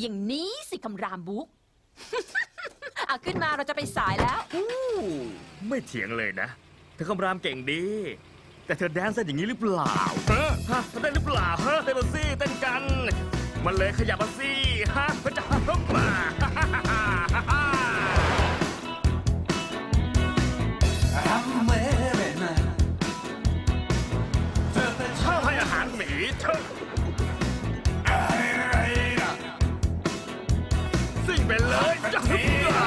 อย่างนี้สิคำรามบุ๊ก ขึ้นมาเราจะไปสายแล้วไม่เถียงเลยนะเธอคำรามเก่งดีแต่เธอแดนซ์อย่างนี้หรือเปล่าฮะได้หรือเปล่าเฮ้เต้นมาสิเต้นกันมันเลยขยับมาสิฮะมันจะฮึบมาถ้าให้อาหารหมีเธอสิ่งไปเลยจะฮึบมา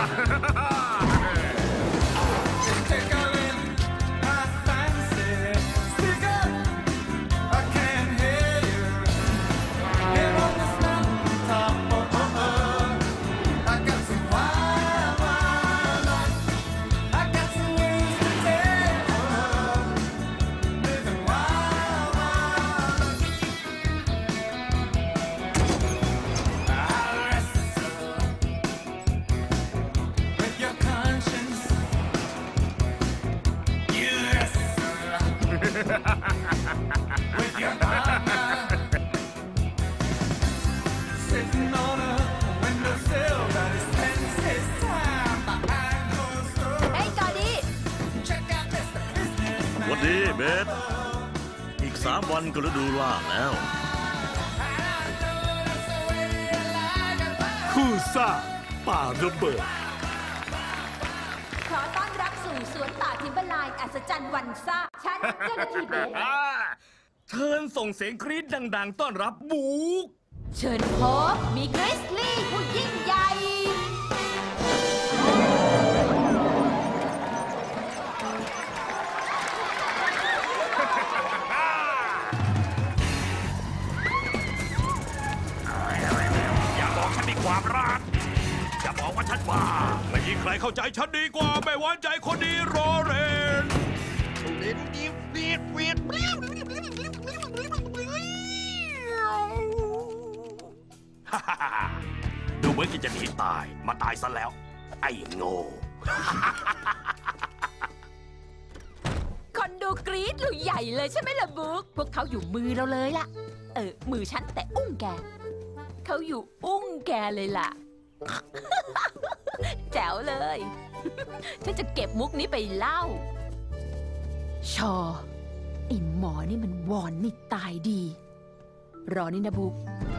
วันนี้เบสอีก3 วันก็ฤดูล่าแล้วคู่ซ่าป่าระเบิดขอต้อนรับสู่สวนป่าทิมเบอร์ไลน์อัศจรรย์วันซ่าฉันเจ้าหน้าที่เบสเชิญส่งเสียงกรี๊ดดังๆต้อนรับบุ๊กเชิญพบมีกริสลี่ผู้ยิ่งใหญ่ความรักจะบอกว่าฉันว่าไม่มีใครเข้าใจฉันดีกว่าไม่ไว้ใจคนดีรอเรนดูเหมือนกินจะหนีตายมาตายซะแล้วไอ้โง่คนดูกรี๊ดเราใหญ่เลยใช่ไหมล่ะบุ๊กพวกเขาอยู่มือเราเลยล่ะมือฉันแต่อุ้งแกเขาอยู่อุ้งแกเลยล่ะ แจ๋วเลยฉันจะเก็บมุกนี้ไปเล่าชอไอ้หมอนี่มันวอนไม่ตายดีรอนี่นะบุ๊ก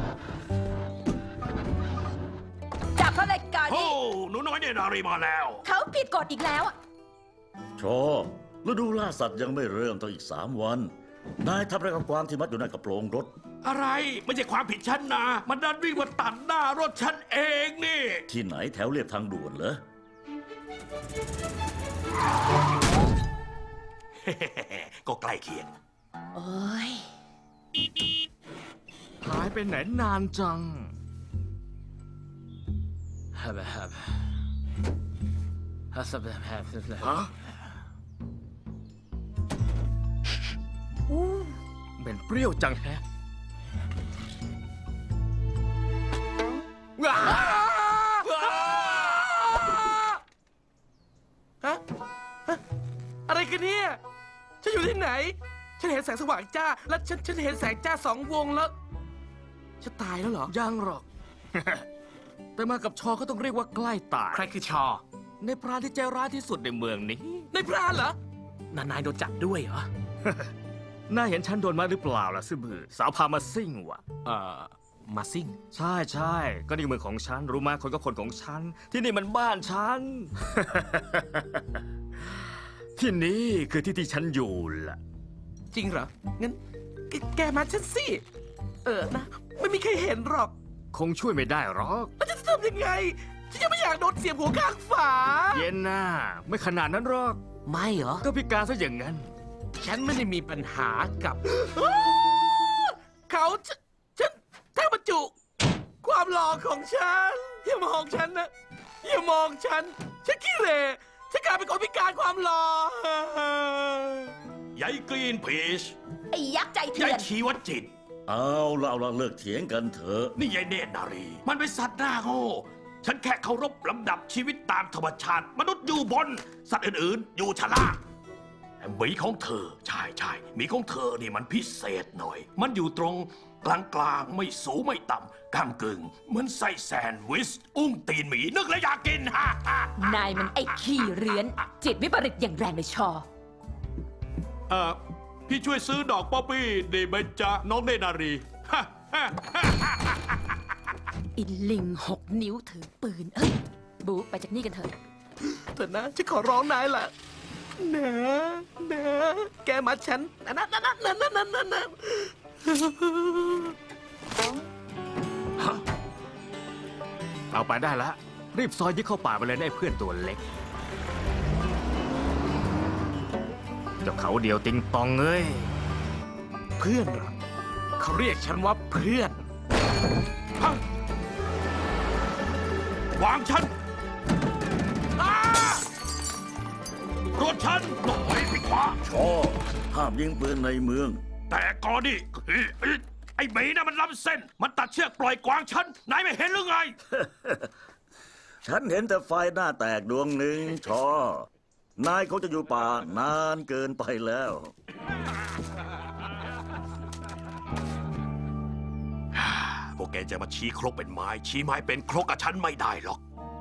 จับเขาเลยก่อนดิหนูน้อยเนี่ยนารีมาแล้วเขาผิดกฎอีกแล้วชอฤดูล่าสัตว์ยังไม่เริ่มต้องอีก3 วันนายทำอะไรกับกวางที่มัดอยู่ในกระโปรงรถอะไรไม่ใช่ความผิดฉันนะมันดันวิ่งมาตัดหน้ารถฉันเองนี่ที่ไหนแถวเรียบทางด่วนเหรอก็ใกล้เคียงโอ้ยหายไปไหนนานจังฮะเป็นเปรี้ยวจังแฮะอะไรกันเนี่ยฉันอยู่ที่ไหนฉันเห็นแสงสว่างจ้าและฉันเห็นแสงจ้า2 วงแล้วจะตายแล้วเหรอยังหรอก แต่มากับชอก็ต้องเรียกว่าใกล้ตายใครคือชอในพรานที่ใจร้ายที่สุดในเมืองนี้ในพรานเหรอนายโดนจับด้วยเหรอน่าเห็นฉันโดนมาหรือเปล่าล่ะซื่อบือสาวพามาซิ่งวะมาซิ่งใช่ก็นี่เมืองของฉันรู้ไหมคนก็คนของฉันที่นี่มันบ้านฉัน ที่นี่คือที่ฉันอยู่ล่ะจริงเหรองั้นแกมาฉันสินะไม่มีใครเห็นหรอกคงช่วยไม่ได้หรอกแล้วจะทำยังไงฉันยังไม่อยากโดนเสียบหัวข้างฝาเย็นน่าไม่ขนาดนั้นหรอกไม่เหรอก็พิการซะอย่างนั้นฉันไม่ได้มีปัญหากับเขาฉันแทบบรรจุความหล่อของฉันอย่ามองฉันนะอย่ามองฉันขี้เหร่ฉันกลายเป็นคนพิการความหล่อยายกรีนพีชไอ้ยักษ์ใจเถื่อนยายชีวจิตเอาละเลิกเถียงกันเถอะนี่ยายเนตรนารีมันเป็นสัตว์หน้าโง่ฉันแค่เคารพลำดับชีวิตตามธรรมชาติมนุษย์อยู่บนสัตว์อื่นๆอยู่ชั้นล่างหมีของเธอใช่หมีของเธอนี่มันพิเศษหน่อยมันอยู่ตรงกลางๆไม่สูงไม่ต่ำกำกึ่งเหมือนไส้แซนด์วิชอุ้งตีนหมีนึกแล้วอยากกินฮ่าฮ่านายมันไอ้ขี้เรื้อน จิตวิปริตอย่างแรงเลยชอพี่ช่วยซื้อดอกป๊อปปี้ดีไหมจ๊ะน้องเนนารีฮ่าฮ่าฮ่าฮ่าอินลิง6 นิ้วถือปืน เอ้ยบูไปจากนี่กันเถอะเถอะนะฉันขอร้องนายล่ะนะแกมาฉันนะเอาไปได้ละรีบซอยยึดเข้าป่าไปเลยนะไอ้เพื่อนตัวเล็กเจ้าเขาเดียวติงตองเอ้ยเพื่อนเหรอเขาเรียกฉันว่าเพื่อนวางฉันรถฉันหน่อยไปขวาชอห้ามยิงปืนในเมืองแต่ก่อนนี่ไอ้หมีน่ะมันล้ำเส้น มันตัดเชือกปล่อยกวางฉันนายไม่เห็นหรือไงฉันเห็นแต่ไฟหน้าแตกดวงหนึ่งชอนายเขาจะอยู่ป่านานเกินไปแล้วพวกแกจะมาชี้ครกเป็นไม้ ชี้ไม้เป็นครกกับฉันไม่ได้หรอก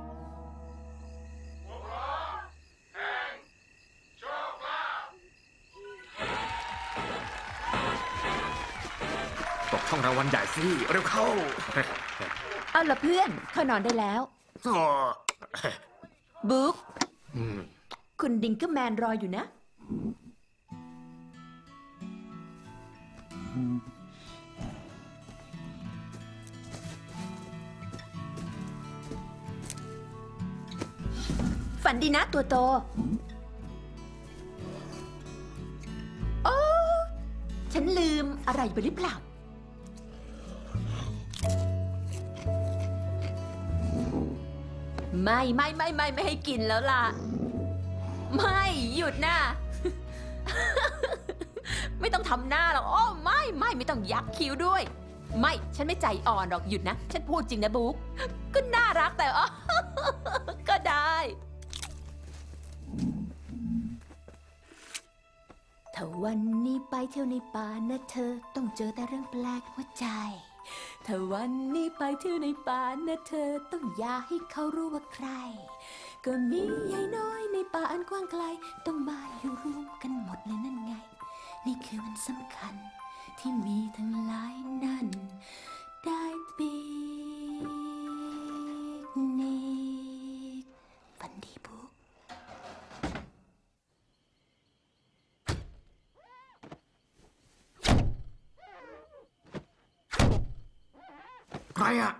ตกช่องรางวัลใหญ่สิเร็วเข้าเอาละเพื่อนเข้านอนได้แล้ว บุ๊กคุณดิงเกอร์แมนรออยู่นะ ฝันดีนะตัวโต โอ้ฉันลืมอะไรไปหรือเปล่า ไม่ให้กินแล้วล่ะ ไม่หยุดนะ ไม่ต้องทำหน้าหรอกโอ้ไม่ต้องยักคิ้วด้วย ไม่ฉันไม่ใจอ่อนหรอกหยุดนะ ฉันพูดจริงนะบุ๊กก็น่ารักแต่อ๋อ ก็ได้ถ้าวันนี้ไปเที่ยวในป่านะเธอต้องเจอแต่เรื่องแปลกหัวใจถ้าวันนี้ไปเที่ยวในป่านะเธอต้องอย่าให้เขารู้ว่าใครก็มียายน้อยในป่าอันกว้างไกลต้องมาอยู่รวมกันหมดเลยนั่นไงนี่คือมันสำคัญที่มีทั้งหลายนั้นได้ปีกนิกฝันดีบุ๊กใครอะ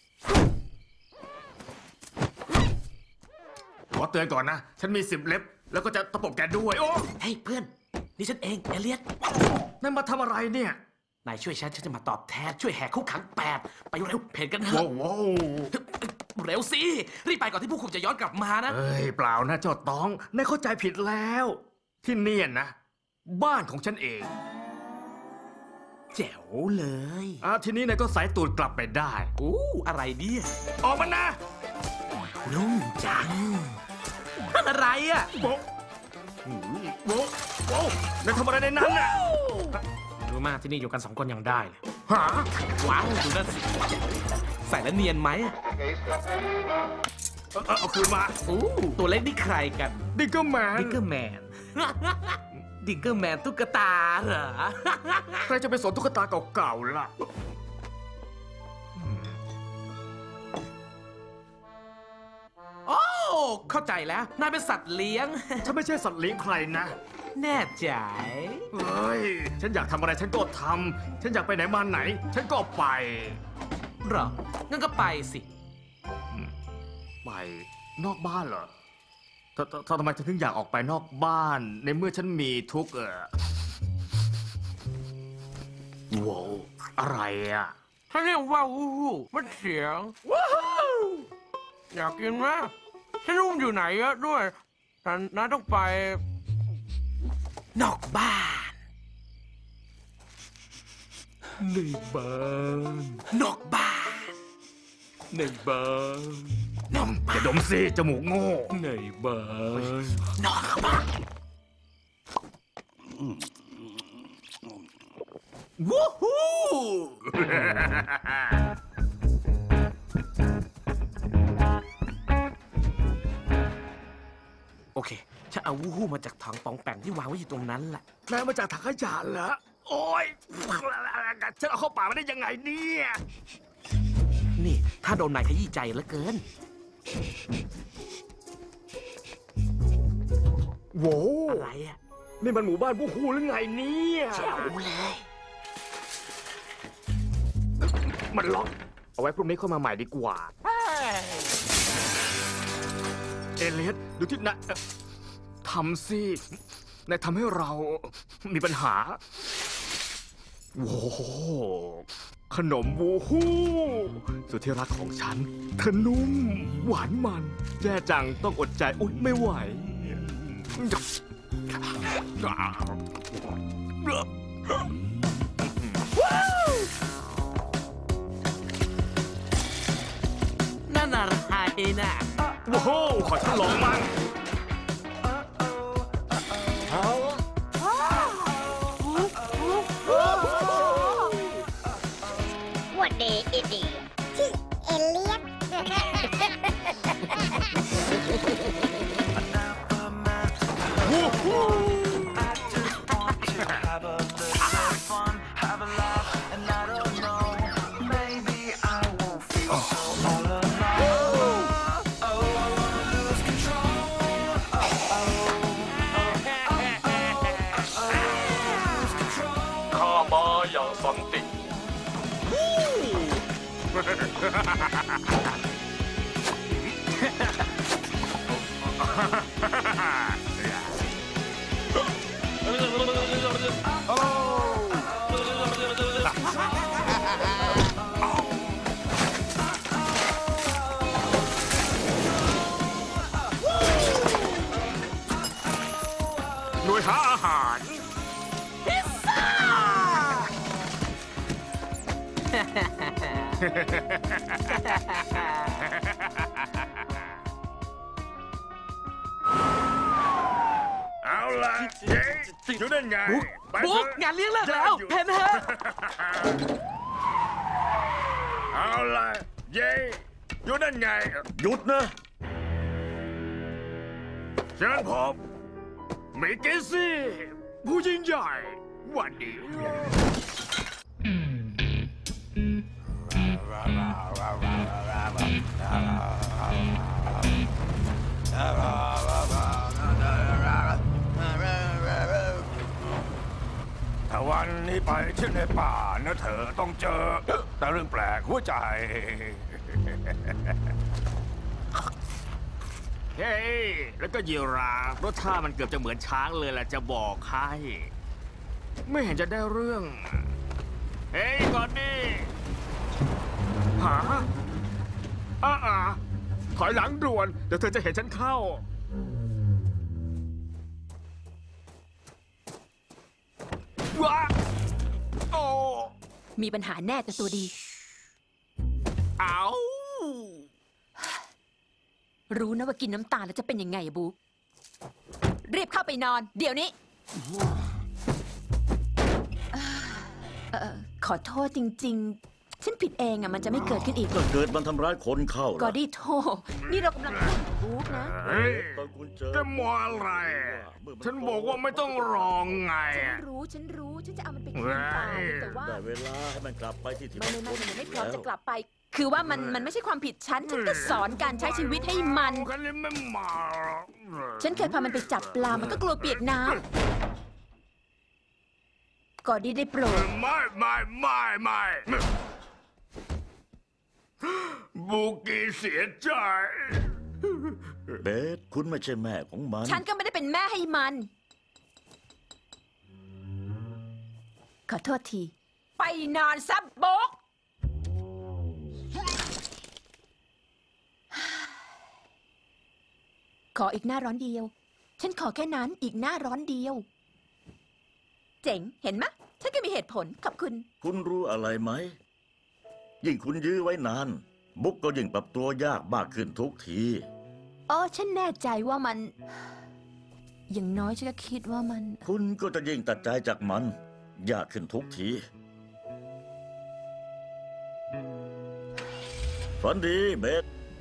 ขอเตือนก่อนนะ ฉันมี10 เล็บ แล้วก็จะตะปบแกด้วย โอ้เฮ้ยเพื่อน นี่ฉันเองเอเลียสนั่นมาทำอะไรเนี่ยนายช่วยฉันจะมาตอบแทนช่วยแหกคุกขัง8ไปเร็วเพจกันเถว้าอะวว้าวเร็วสิรีบไปก่อนที่ผู้คุมจะย้อนกลับมานะเอ้ยเปล่านะเจ้าตองนายเข้าใจผิดแล้ว ที่เนี่ยนะ บ้านของฉันเองแจ๋วเลยทีนี้นายก็สายตูดกลับไปได้อู้อะไรเนี่ยออกมานะนุ่มจังนั่นอะไรอ่ะโบ๊ะโบ๊ะโบ๊ะนายทำอะไรในนั้นน่ะรู้มากที่นี่อยู่กัน2 คนยังได้เลยหาว้าวดูนั่นสิใส่แล้วเนียนไหมเอาคืนมาอู้ตัวเล็กนี่ใครกันดิกเกอร์แมนดิงเกอร์แมน ดิงเกอร์แมนตุ๊กตาเหรอใครจะไปสนตุ๊กตาเก่าๆล่ะโอ้เข้าใจแล้วนายเป็นสัตว์เลี้ยงฉันไม่ใช่สัตว์เลี้ยงใครนะแน่ใจเฮ้ย ฉันอยากทำอะไรฉันก็ทำ ฉันอยากไปไหนมาไหน ฉันก็ไปเหรอ งั้นก็ไปสิไปนอกบ้านเหรอทำไมฉันถึงอยากออกไปนอกบ้าน ในเมื่อฉันมีทุกข์ว้าวอะไรอ่ะถ้าเรียกว่าวู้ฮู้มันเสียงว้าวอยากกินไหมฉันรู้มันอยู่ไหนเยอะด้วยแต่น้าต้องไป นอกบ้านในบ้านนอกบ้านในบ้านนอกบ้าอย่าน ดมสิจมูกโง่ในบ้าน นอกบ้านวู้ฮู้โอเค ฉันเอาวู้ฮู้มาจากถังปองแปงที่วางไว้อยู่ตรงนั้นแหละนายมาจากถังขยะเหรอโอ๊ยฉันเอาเข้าป่ามาได้ยังไงเนี่ยนี่ ถ้าโดนนายขยี้ใจเหลือเกินโว้อะไรอ่ะนี่มันหมู่บ้านบูฮูหรือไงเนี่ยเจ๋วเลยมันล็อกเอาไว้พรุ่งนี้เข้ามาใหม่ดีกว่า เอเลียสดูที่นายทำสินายทำให้เรามีปัญหาโว้ขนมบูฮูสุดที่รักของฉันเธอนุ่มหวานมันแย่จังต้องอดใจอุ๊ยไม่ไหวนั่นอะไรน่ะโว้โหขอทดลองมั่งวันเดย์อินเดียที่เอเลียนวู้ฮู้ข้ามาอย่างสันติหน่วยหาอาหาร เอาล่ะเย้อยู่นั่นไงบุ๊กไปบุ๊กเถอะงานเลี้ยงเลิกแล้วอยู่เพนเถอะเอาล่ะเย้อยู่นั่นไงหยุดนะเชิญผมมิกกี้ซี่ผู้ยิ่งใหญ่หวันดีถ้าวันนี้ไปเที่ยวในป่านะเธอต้องเจอแต่เรื่องแปลกหัวใจเฮ้ยแล้วก็ยีราฟรสชาติมันเกือบจะเหมือนช้างเลยแหละจะบอกให้ไม่เห็นจะได้เรื่อง เฮ้ยก่อนดิหาถอยหลังด่วน เดี๋ยวเธอจะเห็นฉันเข้า ว้าโอ้มีปัญหาแน่แต่ตัวดีเอารู้นะว่ากินน้ำตาลแล้วจะเป็นยังไงอะบุ๊กรีบเข้าไปนอน เดี๋ยวนี้ขอโทษจริง ๆ ฉันผิดเองอะมันจะไม่เกิดขึ้นอีกก็เกิดมันทำร้ายคนเข้าล่ะกอดี้โทนี่เรากำลังพูดถึงบุ๊กนะเฮ้ยตอนคุณเจอจะมัวอะไร ฉันบอกว่าไม่ต้องรองไงฉันรู้ ฉันจะเอามันไปกินเปล่าแต่ว่าได้เวลาให้มันกลับไปที่ที่ไม่ไม่พร้อมจะกลับไป คือว่ามันไม่ใช่ความผิดฉันก็สอนการใช้ชีวิตให้มันกันนี้ไม่มาฉันเคยพามันไปจับปลา มันก็กลัวเปียกน้ำกอดี้ได้โปรดไม่บูกี้เสียใจเบสคุณไม่ใช่แม่ของมันฉันก็ไม่ได้เป็นแม่ให้มัน ขอโทษที ไปนอนซับโบก ขออีกหน้าร้อนเดียว ฉันขอแค่นั้นอีกหน้าร้อนเดียว เจ๋ง เห็นไหมฉันก็มีเหตุผล ขอบคุณคุณรู้อะไรไหม ยิ่งคุณยื้อไว้นาน บุ๊กก็ยิ่งปรับตัวยากมากขึ้นทุกทีฉันแน่ใจว่ามัน อย่างน้อยฉันก็คิดว่ามันคุณก็จะยิ่งตัดใจจากมัน ยากขึ้นทุกทีฝันดีเบส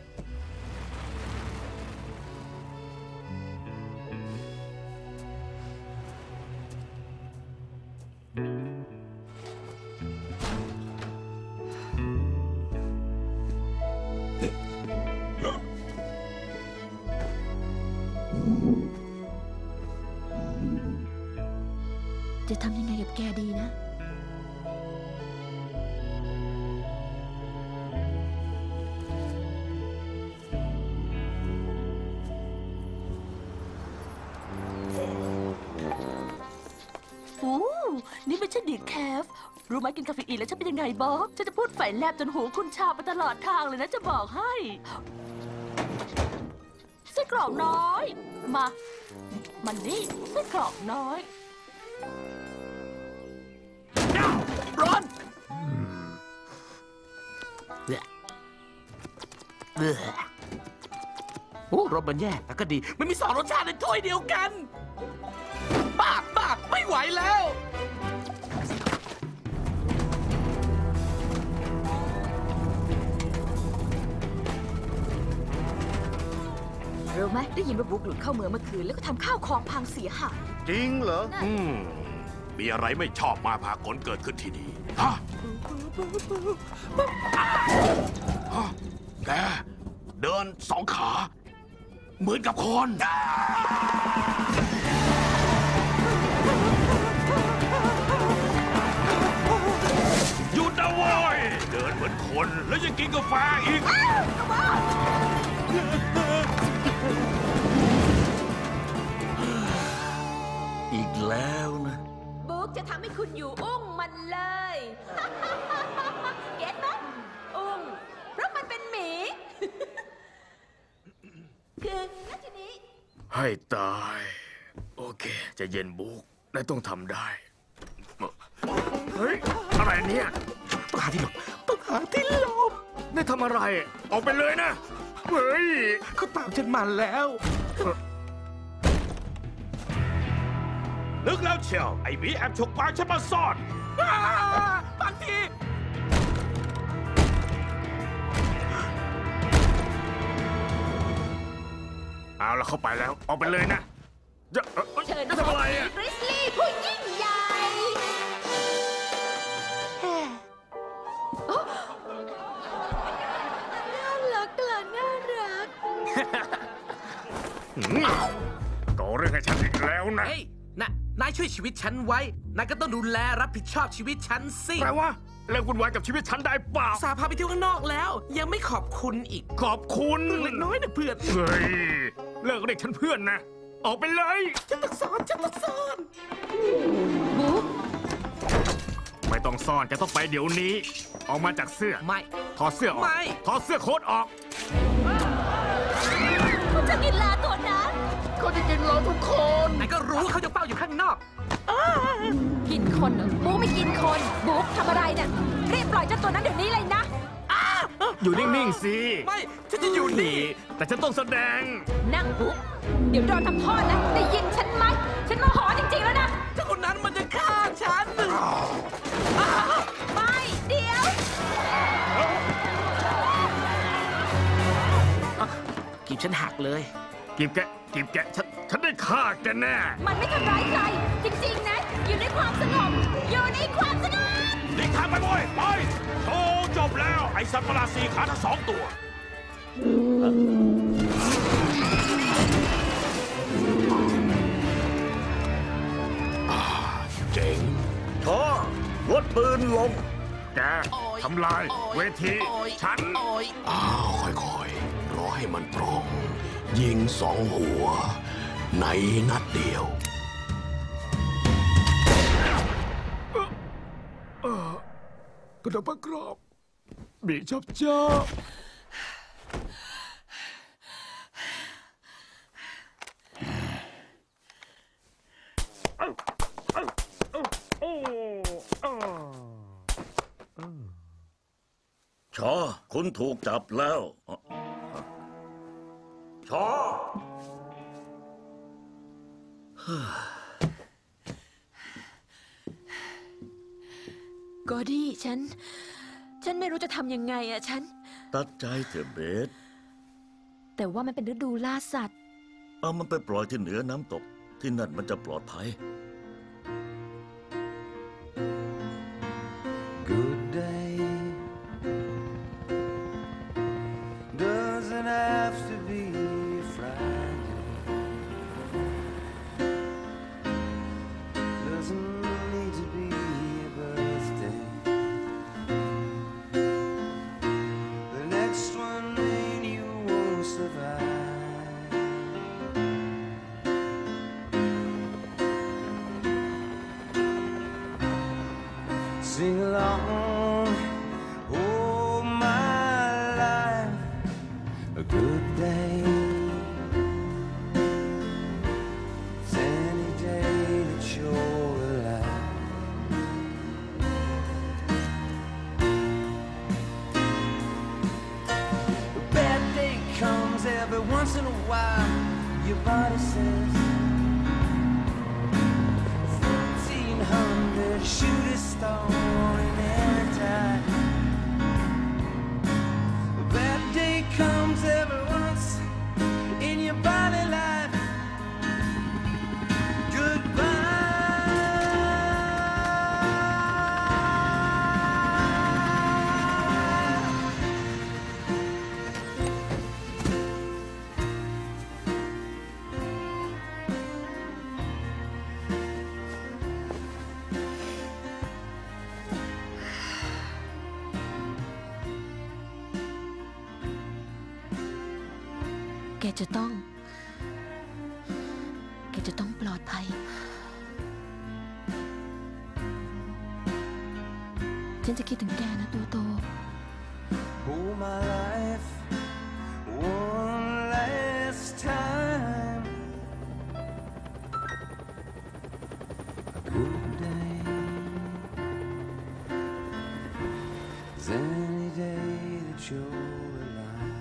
จะทำยังไงกับแกดีนะ โอ้นี่เป็นฉันดีดแคฟรู้ไหมกินคาเฟอีนแล้วฉันเป็นยังไงบอกฉันจะพูดไฟแลบจนหูคุณชาไปตลอดทางเลยนะจะบอกให้ไส้กรอกน้อย มันนี่ไส้กรอกน้อยร้อนโอ้รสมันแย่แต่ก็ดีมันมีสองรสชาติในถ้วยเดียวกันบ้าไม่ไหวแล้วรู้ไหมได้ยินว่าบุ๊กหลุดเข้าเมืองเมื่อคืนแล้วก็ทำข้าวของพังเสียหายจริงเหรอมีอะไรไม่ชอบมาพากลเกิดขึ้นที่นี่ฮะแกเดินสองขา เหมือนกับคนหยุดนะเว้ยเดินเหมือนคนแล้วยังกินกาแฟอีกอีกแล้วนะบุ๊กจะทำให้คุณอยู่อุ้งมันเลย เก็ตไหมอุ้งเพราะมันเป็นหมี คือแล้วทีนี้ให้ตาย โอเคใจะเย็นบุ๊กนายต้องทำได้ เฮ้ย อะไรเนี่ยต้องหาที่หลบนายทำอะไร ออกไปเลยนะ เฮ้ยเขาตามฉันมาแล้วนึกแล้วเชียวไอ้หมีแอบฉกปากฉันมาซ่อนบางทีเอาละเข้าไปแล้ว ออกไปเลยนะจะเชิญทำอะไรอ่ะกริซลี่ผู้ยิ่งใหญ่น่ารักล่ะน่ารักก่อเรื่องให้ฉันอีกแล้วนะเฮ้ยนายช่วยชีวิตฉันไว้ นายก็ต้องดูแลรับผิดชอบชีวิตฉันสิแปลว่าเลิกวุ่นวายกับชีวิตฉันได้เปล่าสาพาไปเที่ยวข้างนอกแล้ว ยังไม่ขอบคุณอีกขอบคุณเล็กน้อยนะเพื่อนเฮ้ย เลิกเรียกฉันเพื่อนนะ ออกไปเลยฉันต้องสอนบุ๊กไม่ต้องซ่อนจะต้องไปเดี๋ยวนี้ ออกมาจากเสื้อไม่ถอดเสื้อออกไม่ถอดเสื้อโค้ทออกคุณจะกินลาตัวนั้นก็จะกินเราทุกคนนายก็รู้เขาจะเป้าอยู่ข้างนอกกินคนเหรอบุ๊กไม่กินคน บุ๊กทำอะไรเนี่ยรีบปล่อยเจ้าตัวนั้นเดี๋ยวนี้เลยนะอยู่นิ่งๆสิไม่ฉันจะอยู่นี่แต่ฉันต้องแสดงนั่งบุ๊กเดี๋ยวโดนทำโทษนะ ได้ยินฉันไหม ฉันโมโหจริงๆแล้วนะถ้าคนนั้นมันจะฆ่าฉันไม่ เดี๋ยวกีบฉันหักเลยกีบแกะฉันได้ฆ่าแกแน่มันไม่ทำร้ายใคร จริงๆนะ อยู่ในความสงบ อยู่ในความสงบหลีกทางไปบ่อยไปโชว์จบแล้ว ไอ้สัตว์ประหลาดสี่ขาทั้งสองตัว เจ๋งชอลดปืนลงแกทำลายเวทีฉันค่อยๆ รอให้มันตรง ยิงสองหัว ในนัดเดียวกระดกกรอบบีชอบจ้าชอคุณถูกจับแล้วชอกอดี้ฉันไม่รู้จะทำยังไงอะฉันทตัดใจเถอะเบสแต่ว่ามันเป็นฤดูล่าสัตว์เอามันไปปล่อยที่เหนือน้ำตกที่นั่นมันจะปลอดภัย Good day doesn't have to be Friday. Doesn't need to be a birthday. The next one and you won't survive. Sing along, oh my life, a good day. It's any day that you're alive. A bad day comes every once in a while. Your body says 1,400 shooting star in any time. A bad day comes every once in your body life. Goodbye. แกจะต้องปลอดภัย ฉันจะคิดถึงแกนะตัวโต Oh, my life, one last time. A good day is any day that you're alive.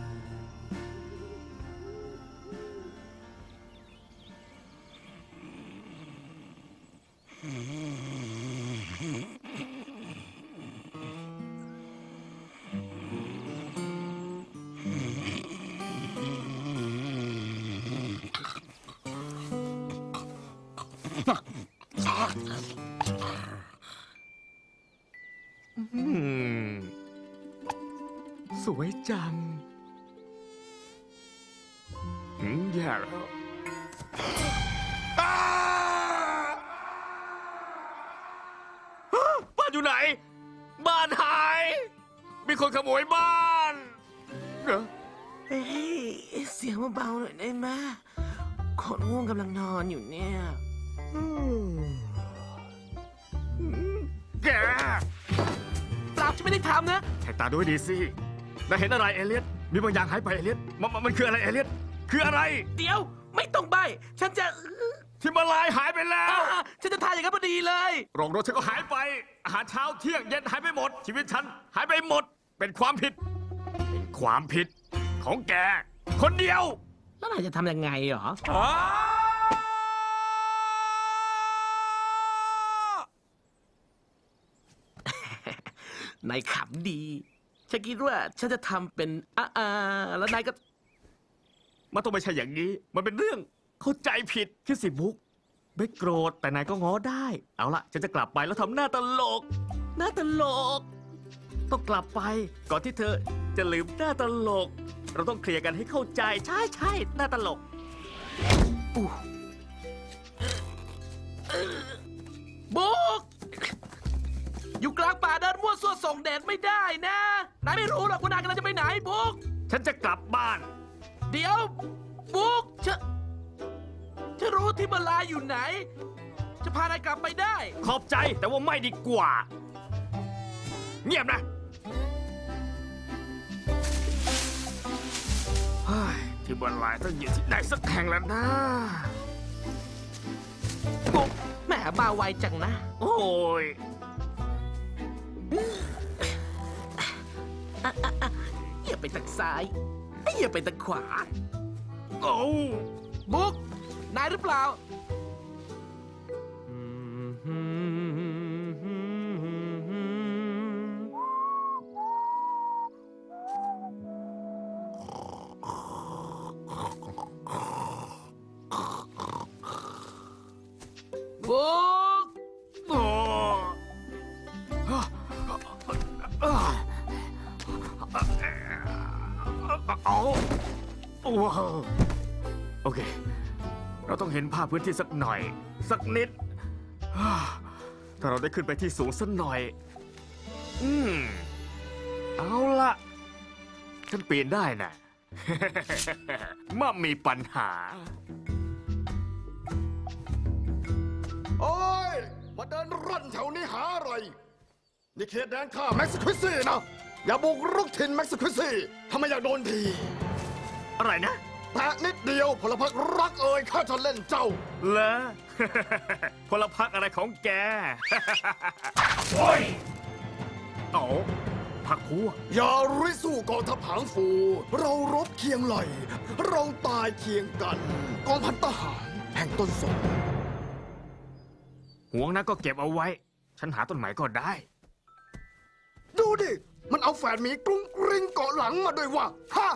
อืม สวยจังแย่แล้วอ้าบ้านอยู่ไหน บ้านหาย มีคนขโมยบ้านเหรอเฮ้ยเสียงเบาๆหน่อยได้ไหมคนง่วงกำลังนอนอยู่เนี่ยแกเปล่าฉันไม่ได้ทำนะแหกตาดูให้ดีสินายเห็นอะไรเอเลียสมีบางอย่างหายไปเอเลียสมันคืออะไรเอเลียสคืออะไรเดี๋ยวไม่ต้องใบฉันจะที่มาลายหายไปแล้วฉันจะทานอย่างนั้นพอดีเลยโรงรถฉันก็หายไป อาหารเช้าเที่ยงเย็นหายไปหมด ชีวิตฉันหายไปหมด เป็นความผิด เป็นความผิดของแก คนเดียวแล้วนายจะทำยังไงเหรอ นายขำดี ฉันคิดว่าฉันจะทำเป็นแล้วนายก็มันต้องไม่ใช่อย่างนี้ มันเป็นเรื่องเข้าใจผิดคิดสิมุกไม่โกรธแต่นายก็ง้อได้ เอาละฉันจะกลับไปแล้วทำหน้าตลก หน้าตลก ต้องกลับไป ก่อนที่เธอจะลืมหน้าตลก เราต้องเคลียร์กันให้เข้าใจ ใช่ใช่หน้าตลกบุ๊กอยู่กลางป่าเดินมั่วซั่วส่งแดดไม่ได้นะ นายไม่รู้หรอกว่านายกำลังจะไปไหนบุ๊กฉันจะกลับบ้านเดี๋ยวบุ๊กฉันรู้ที่มาลาอยู่ไหน จะพานายกลับไปได้ขอบใจแต่ว่าไม่ดีกว่า เงียบนะเฮ้ยที่บนลายต้องอยู่ที่ไหนสักแห่งแล้วนะแหมมาไวจังนะโอ้ยอย่าไปทางซ้ายอย่าไปทางขวาโอ้บุ๊กนายหรือเปล่าเว้าวโอเค เราต้องเห็นภาพพื้นที่สักหน่อย สักนิด ถ้าเราได้ขึ้นไปที่สูงสักหน่อย เอาละฉันปีนได้นะ ไม่มีปัญหาโอ้ย มาเดินร่อนแถวนี้หาอะไร นี่เขตแดนข้าแม็กซิควิซี่นะ อย่าบุกรุกถิ่นแม็กซิควิซี่ทำไมอยากโดนทีอะไรนะแต่นิดเดียวพลพรรครักเอ่ยข้าจะเล่นเจ้าเหรอ พลพรรคอะไรของแกโอ้ยโอ้พรรคพวกอย่าริสู้กองทัพหางฟู เรารบเคียงไหล เราตายเคียงกัน กองพันทหารแห่งต้นสนห่วงนะก็เก็บเอาไว้ ฉันหาต้นไม้ก็ได้ดูดิ มันเอาแฝดหมีกรุ้งกริ้งเกาะหลังมาด้วยว่ะฮ่า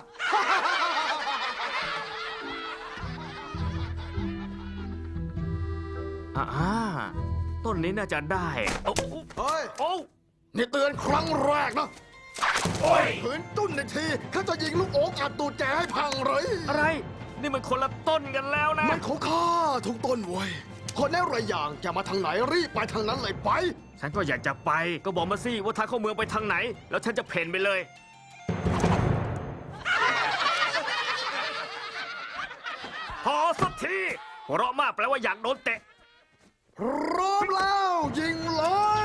ต้นนี้น่าจะได้โอ้เฮ้ยโอ้นี่เตือนครั้งแรกนะโอ้ยขืนตุ้นในทีข้าจะยิงลูกโอ๊กอัดตูดแกให้พังเลยอะไร นี่มันคนละต้นกันแล้วนะมันของข้าทุกต้นเว้ยคนแน่ระอย่างจะมาทางไหนรีบไปทางนั้นเลยไปฉันก็อยากจะไป ก็บอกมาสิว่าทางเข้าเมืองไปทางไหน แล้วฉันจะเพ่นไปเลย พอสักทีหัวเราะมากแปลว่าอยากโดนเตะพร้อมแล้วยิงเลย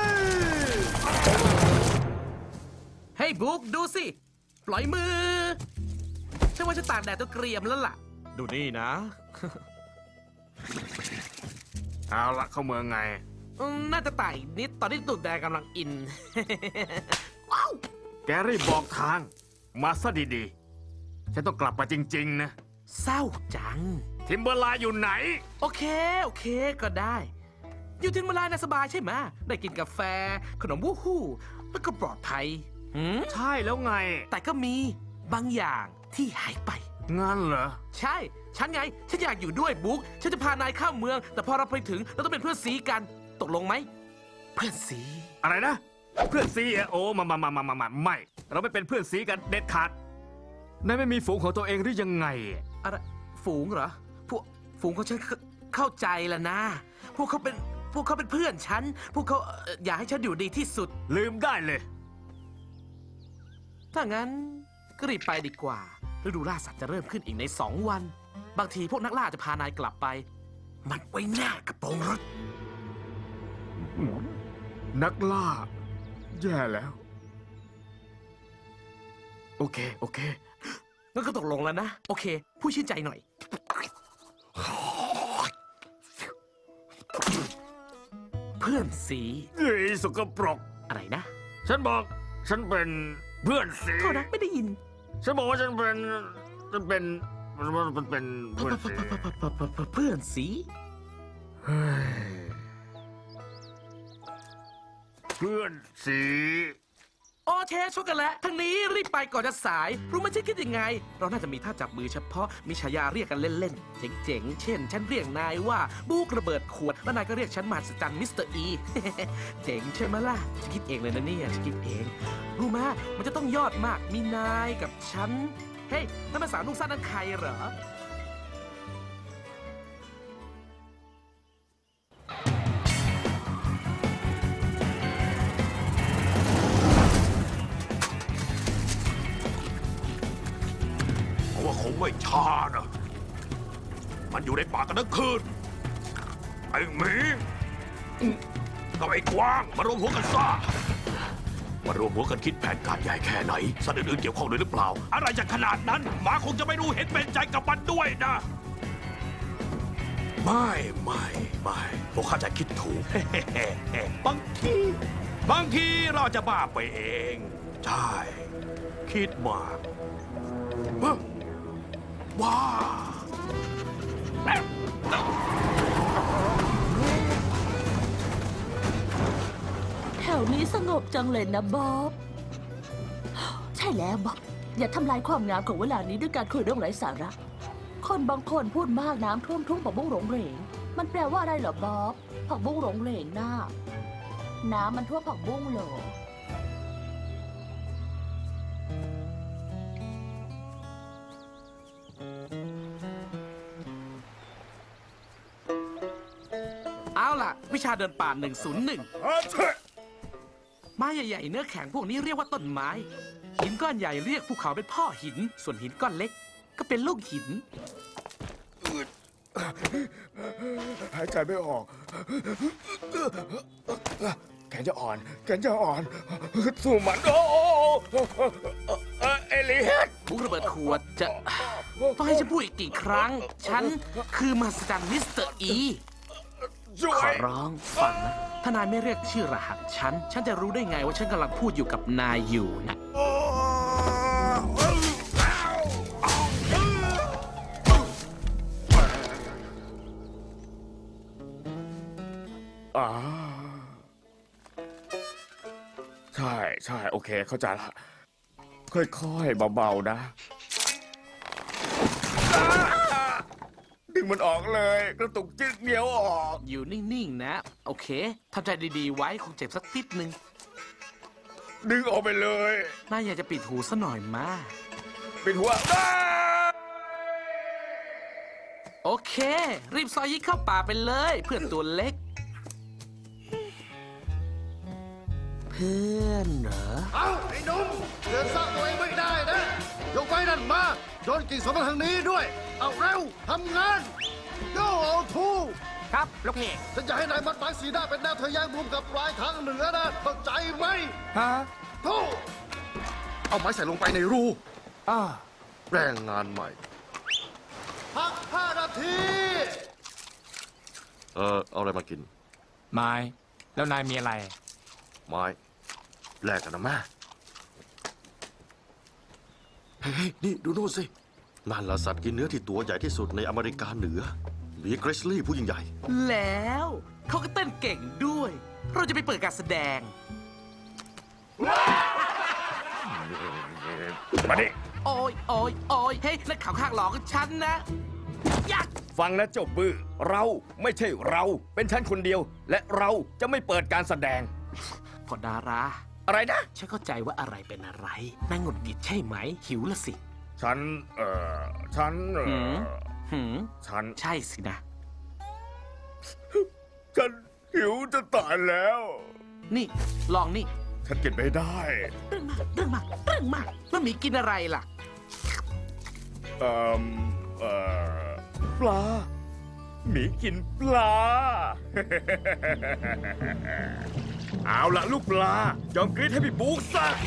เฮ้ยบุ๊กดูสิ ปล่อยมือฉันว่าฉันตากแดดตัวเกรียมแล้วล่ะ ดูนี่นะเอาละเข้าเมืองไงน่าจะตายอีกนิดตอนที่ตูดแดงกำลังอินแกรีบบอกทาง มาซะดีๆ ฉันต้องกลับมาจริงๆนะเศร้าจังทิมเบอร์ไลน์อยู่ไหนโอเคก็ได้ อยู่ที่เวลาน่ะสบายใช่ไหมได้กินกาแฟ ขนมวู้ฮู้แล้วก็ปลอดภัยใช่แล้วไงแต่ก็มีบางอย่างที่หายไปงั้นเหรอใช่ ฉันไง ฉันอยากอยู่ด้วยบุ๊กฉันจะพานายเข้าเมือง แต่พอเราไปถึงเราต้องเป็นเพื่อนซีกัน ตกลงไหม เพื่อนซีอะไรนะ เพื่อนซีเหรอโอ้มาไม่ เราไม่เป็นเพื่อนซีกันเด็ดขาดนายไม่มีฝูงของตัวเองหรือยังไงอะไรฝูงเหรอพวกฝูงของฉันเข้าใจแล้วนะ พวกเขาเป็นเพื่อนฉัน พวกเขาอยากให้ฉันอยู่ดีที่สุดลืมได้เลยถ้างั้นก็รีบไปดีกว่าฤดูล่าสัตว์จะเริ่มขึ้นอีกใน2 วัน บางทีพวกนักล่าจะพานายกลับไป มันไว้หน้ากระโปรงรถนักล่า แย่แล้ว โอเคงั้นก็ตกลงแล้วนะ โอเค ผู้ชื่นใจหน่อย เพื่อนสีเฮ้ยสกปรกอะไรนะฉันบอก ฉันเป็นเพื่อนซีโทษนะไม่ได้ยินฉันบอกว่าฉันเป็นเพื่อนซีเพื่อนสีเฮ้ยเพื่อนสีโอเคช็อกโกแลตทางนี้รีบไปก่อนจะสาย รู้ไหมฉันคิดยังไง เราน่าจะมีท่าจับมือเฉพาะ มีฉายาเรียกกันเล่นๆ เจ๋งๆ เช่น ฉันเรียกนายว่าบูกระเบิดขวด แล้วนายก็เรียกฉันมหัศจรรย์มิสเตอร์อี เจ๋งใช่ไหมล่ะ ฉันคิดเองเลยนะเนี่ย ฉันคิดเอง รู้ไหมมันจะต้องยอดมาก มีนายกับฉัน เฮ้ยนั่นมันสาวนุ่งสั้นนั่นใครเหรอว่าคงไม่ช้านะ มันอยู่ในป่ากันทั้งคืน ไอ้หมีกับไอ้กวางมารวมหัวกันซ่ามารวมหัวกันคิดแผนการใหญ่แค่ไหนสัตว์อื่นๆเกี่ยวข้องด้วยหรือเปล่า อะไรจะขนาดนั้นหมาคงจะไม่รู้เห็นเป็นใจกับมันด้วยนะ ไม่พวกข้าจะคิดถูก บางทีเราจะบ้าไปเอง ใช่ คิดมากว้าแถวนี้สงบจังเลยนะบ๊อบ ใช่แล้วบ๊อบ อย่าทำลายความงามของเวลานี้ด้วยการคุยเรื่องไร้สาระ คนบางคนพูดมากน้ำท่วมทุ่งผักบุ้งหลงเหลงมันแปลว่าอะไรเหรอบ๊อบผักบุ้งหลงเหลงน่าน้ำมันท่วมผักบุ้งเหรอวิชาเดินป่า 101 ไม้ใหญ่ๆเนื้อแข็งพวกนี้เรียกว่าต้นไม้ หินก้อนใหญ่เรียกภูเขาเป็นพ่อหิน ส่วนหินก้อนเล็กก็เป็นลูกหินหายใจไม่ออกแขนจะอ่อนสู้มันโอ้เอลิเฮดบุ๊กระเบิดขวดจะต้องให้ฉันพูดอีกกี่ครั้ง ฉันคือมหัศจรรย์มิสเตอร์อี ขอร้องฟังนะ ถ้านายไม่เรียกชื่อรหัสฉันจะรู้ได้ไงว่าฉันกำลังพูดอยู่กับนายอยู่นะใช่โอเคเข้าใจละค่อยๆเบาๆนะดึงมันออกเลยกระตุกจึ๊กเดียวออกอยู่นิ่งๆนะ โอเคทำใจดีๆไว้คงเจ็บสักนิดนึงดึงออกไปเลยนายอยากจะปิดหูซะหน่อยมาปิดหัวโอเค รีบซอยยิงเข้าป่าไปเลยเพื่อนตัวเล็ก เพื่อนเหรอเอาไอ้หนุ่มเดินซ่าตัวเองไม่ได้นะยกไว้นั่นมาโยนกิ่งสมมาทางนี้ด้วย เอาเร็วทำงานโย่เอาทูครับลูกพี่ฉันจะให้นายมัดไม้สีหน้าเป็นแนวทะแยงมุมกับปลายทางเหนือนะเข้าใจไหมทูเอาไม้ใส่ลงไปในรูแรงงานใหม่พัก5 นาทีเอาอะไรมากินไม้แล้วนายมีอะไรไม้แลกกันนะแม่เฮ้ยนี่ดูโน่นสินั่นละสัตว์กินเนื้อที่ตัวใหญ่ที่สุดในอเมริกาเหนือบีเกรสลี่ผู้ยิ่งใหญ่แล้วเขาก็เต้นเก่งด้วยเราจะไปเปิดการแสดงมาดิโอ้ยเฮ้ยนักข่าวข้างหลอกฉันนะยักฟังนะเจ้าบื้อเราไม่ใช่เราเป็นฉันคนเดียวและเราจะไม่เปิดการแสดงพอดาราอะไรนะฉันเข้าใจว่าอะไรเป็นอะไรนายหงุดหงิดใช่ไหมหิวละสิฉันใช่สินะฉันหิวจะตายแล้วนี่ลองนี่ฉันกินไม่ได้เรื่องมากแล้วหมีกินอะไรล่ะปลาหมีกินปลา เอาละลูกปลายอมกรีดให้พี่บุ๊กซะ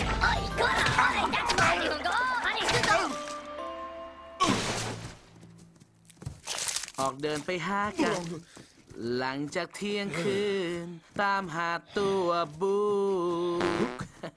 ออกเดินไปหากันหลังจากเที่ยงคืนตามหาตัวบุ๊ก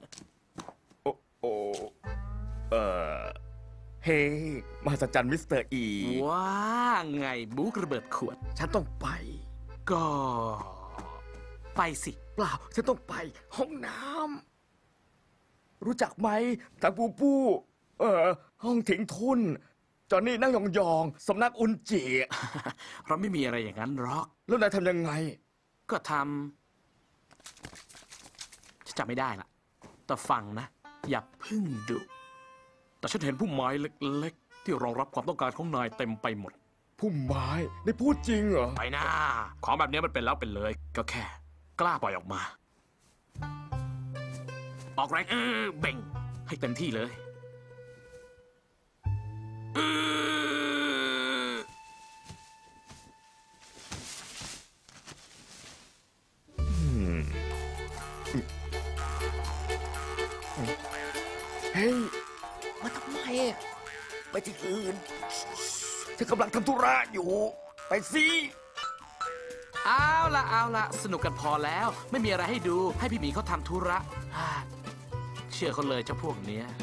เฮ้มหัศจรรย์มิสเตอร์อีว่าไงบุ๊กระเบิดขวดฉันต้องไปก็ไปสิเปล่าฉันต้องไปห้องน้ำรู้จักไหมทางปูห้องถิงทุนจอนนี่นั่งยองๆสำนักอุนจิเราไม่มีอะไรอย่างนั้นหรอกแล้วนายทำยังไงก็ทำฉันจำไม่ได้ละแต่ฟังนะอย่าพึ่งดุแต่ฉันเห็นพุ่มไม้เล็กๆที่รองรับความต้องการของนายเต็มไปหมดพุ่มไม้ได้พูดจริงเหรอไปนะของแบบนี้มันเป็นแล้วเป็นเลยก็แค่กล้าปล่อยออกมาออกแรงเบ่งให้เต็มที่เลยเฮ้ยมาทำไมไปที่อื่นฉันกำลังทำธุระอยู่ไปสิเอาละสนุกกันพอแล้วไม่มีอะไรให้ดูให้พี่หมีเขาทำธุระเชื่อเขาเลยเจ้าพวกเนี้ย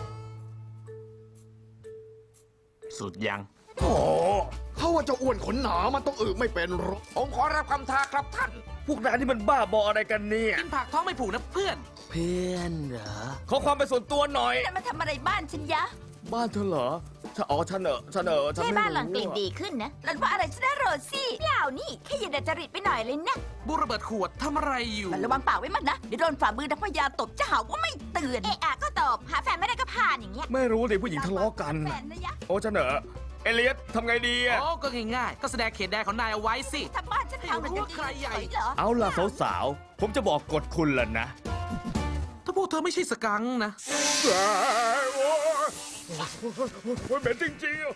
สุดยังโอ้เขาว่าจะอ้วนขนหนามันต้องไม่เป็นหรอกผมขอรับคำท้าครับท่านพวกนายนี่มันบ้าบออะไรกันเนี่ยกินผักท้องไม่ผูกนะเพื่อนเหรอขอความเป็นส่วนตัวหน่อยมาทำอะไรบ้านฉันยะบ้านเธอเหรอฉันใช่บ้านหลังกลิ่นดีขึ้นนะหลังว่าอะไรฉันได้โรซี่เปล่านี่แค่อย่าดัดจริตไปหน่อยเลยนะบุระเบิดขวดทำอะไรอยู่ระวังปากไว้มั่งนะเดี๋ยวโดนฝ่ามือนักพยาตบจะหาว่าไม่เตือนหาแฟนไม่ได้ก็ผ่านอย่างเงี้ยไม่รู้ดิผู้หญิงทะเลาะกันโอ้ฉันเอเลียสทำไงดีอะโอ้ก็ง่ายๆก็แสดงเขตแดนของนายเอาไว้สิทำบ้านฉันพังให้รู้ว่าใครใหญ่เหรอเอาล่ะสาวๆ ผมจะบอกกฎคุณล่ะนะถ้าพวกเธอไม่ใช่สกังค์นะโอ้ยเหม็นจริงๆ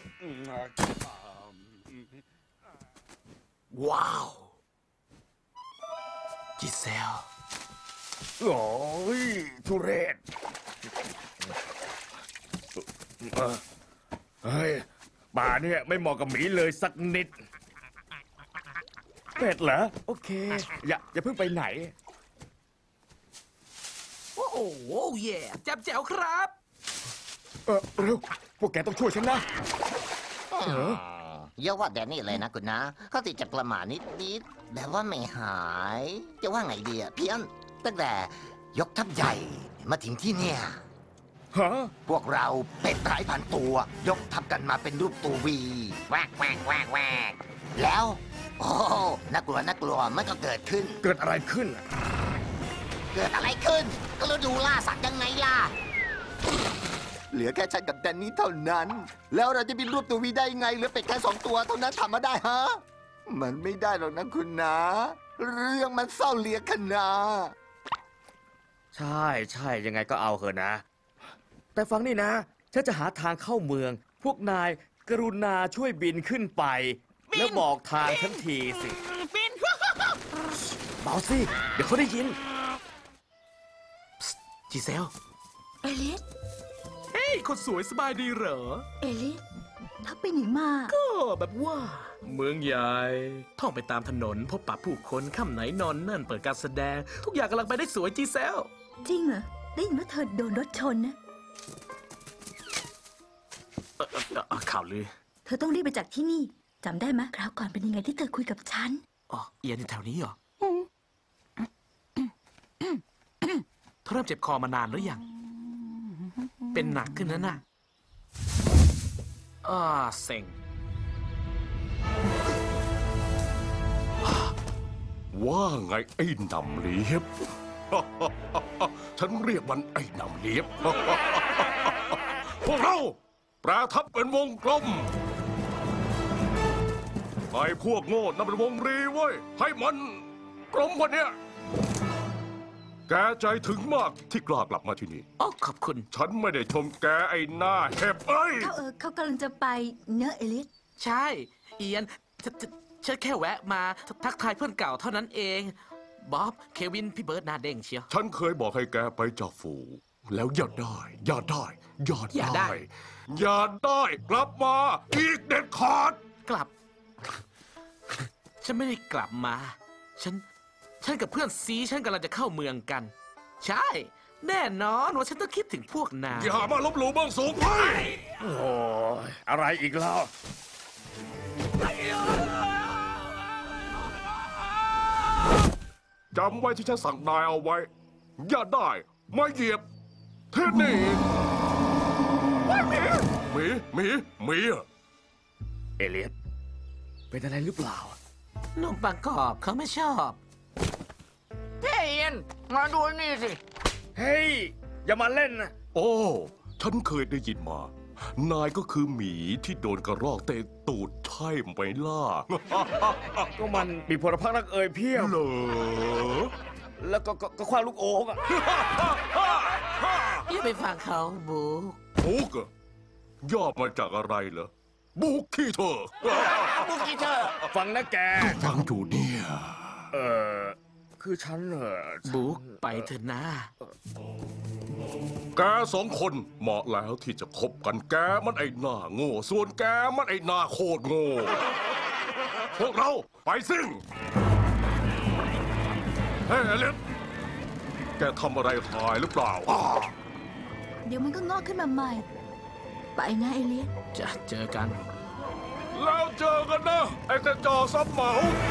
ว้าวจิเซลโอ้ยทุเรศเฮ้ยป่าเนี่ยไม่เหมาะกับหมีเลยสักนิด เป็ดเหรอ โอเค อย่าเพิ่งไปไหนโอ้โหเย่แจ๋วแจ๋วครับเร็ว พวกแกต้องช่วยฉันนะเยอะว่าแดนนี่เลยนะคุณนะเขาติดจากประมาณนิดๆแบบว่าไม่หาย จะว่าไงดีอะเพี้ยนตั้งแต่ยกทัพใหญ่มาถึงที่เนี่ยฮะพวกเราเป็ดหลายพันตัว ยกทัพกันมาเป็นรูปตัววีแวกแวกแวกแวกแล้ว โอ้น่ากลัวมันก็เกิดขึ้นเกิดอะไรขึ้นเกิดอะไรขึ้น ก็ฤดูล่าสัตว์ยังไงล่ะ เหลือแค่ฉันกับแดนนี่เท่านั้น แล้วเราจะบินรูปตัววีได้ไงเหลือเป็ดแค่2 ตัวเท่านั้นทำมาได้ฮะ มันไม่ได้หรอกนะคุณนะ เรื่องมันเศร้าเหลียกขนาใช่ยังไงก็เอาเถอะนะ แต่ฟังนี่นะ ฉันจะหาทางเข้าเมือง พวกนายกรุณาช่วยบินขึ้นไป แล้วบอกทางฉันทีสิเบาสิ เดี๋ยวเขาได้ยินจิเซลเอลิสเฮ้ย คนสวยสบายดีเหรอเอลิสถ้าไปไหนมาก็แบบว่า เมืองใหญ่ ท่องไปตามถนน พบปะผู้คนค่ำไหนนอนนั่นเปิดการแสดง ทุกอย่างกำลังไปได้สวยจีเซลจริงเหรอ ได้ยินว่าเธอโดนรถชนนะข่าวลือเธอต้องรีบไปจากที่นี่จำได้ไหมคราวก่อนเป็นยังไงที่เธอคุยกับฉันอ๋อเอียนอยู่แถวนี้เหรอเธอเริ่มเจ็บคอมานานหรือยัง เป็นหนักขึ้นนะน่ะเซ็งว่าไงไอ้หนำเลียบ ฉันเรียกมันไอ้หนำเลียบ พวกเราแปรทับเป็นวงกลมไอ้พวกโง่นั่นเป็นวงรีเว้ย ให้มันกลมกว่านี้แกใจถึงมากที่กล้ากลับมาที่นี่อ๋อขอบคุณฉันไม่ได้ชมแกไอ้หน้าเห็บเอ้ยเขากำลังจะไปเนอะเอลิสใช่ เอียนฉันแค่แวะมาทักทายเพื่อนเก่าเท่านั้นเอง บ๊อบ เควิน พี่เบิร์ดหน้าเด้งเชียวฉันเคยบอกให้แกไปจากฝูงแล้วอย่าได้ อย่าได้กลับมาอีกเด็ดขาดกลับ ฉันไม่ได้กลับมา ฉันกับเพื่อนซีฉันกำลังจะเข้าเมืองกัน ใช่ แน่นอนว่าฉันต้องคิดถึงพวกนายอย่ามาลบหลู่เบื้องสูงไปโอ้ยอะไรอีกแล้วจำไว้ที่ฉันสั่งนายเอาไว้ อย่าได้มาเหยียบที่นี่หมีอะเอเลียสเป็นอะไรหรือเปล่านมปังกรอบเขาไม่ชอบเฮ้ยเอียนมาดูนี่สิเฮ้ย อย่ามาเล่นนะโอ้ ฉันเคยได้ยินมา นายก็คือหมีที่โดนกระรอกเตะตูดใช่ไหมล่ะก็มันมีพลพรรคนักเอ่ยเพียบเหรอแล้วก็คว้างลูกโอ่งอะอย่าไปฟังเขาบู๊บุกอะย่อมาจากอะไรเหรอ บุกขี้เธอบุกกี้เธอฟังนะแกฟังอยู่เนี่ยคือฉันบู๊ไปเถอะนะแก2 คนเหมาะแล้วที่จะคบกันแกมันไอ้หน้าโง่ ส่วนแกมันไอ้หน้าโคตรโง่ พวกเราไปซิ่ง เฮ้ยเล็กแกทำอะไรหายหรือเปล่าเดี๋ยวมันก็งอกขึ้นมาใหม่ ไปนะเอลิสจะเจอกันแล้วเจอกันนะ ไอ้กระจอกซับเหมา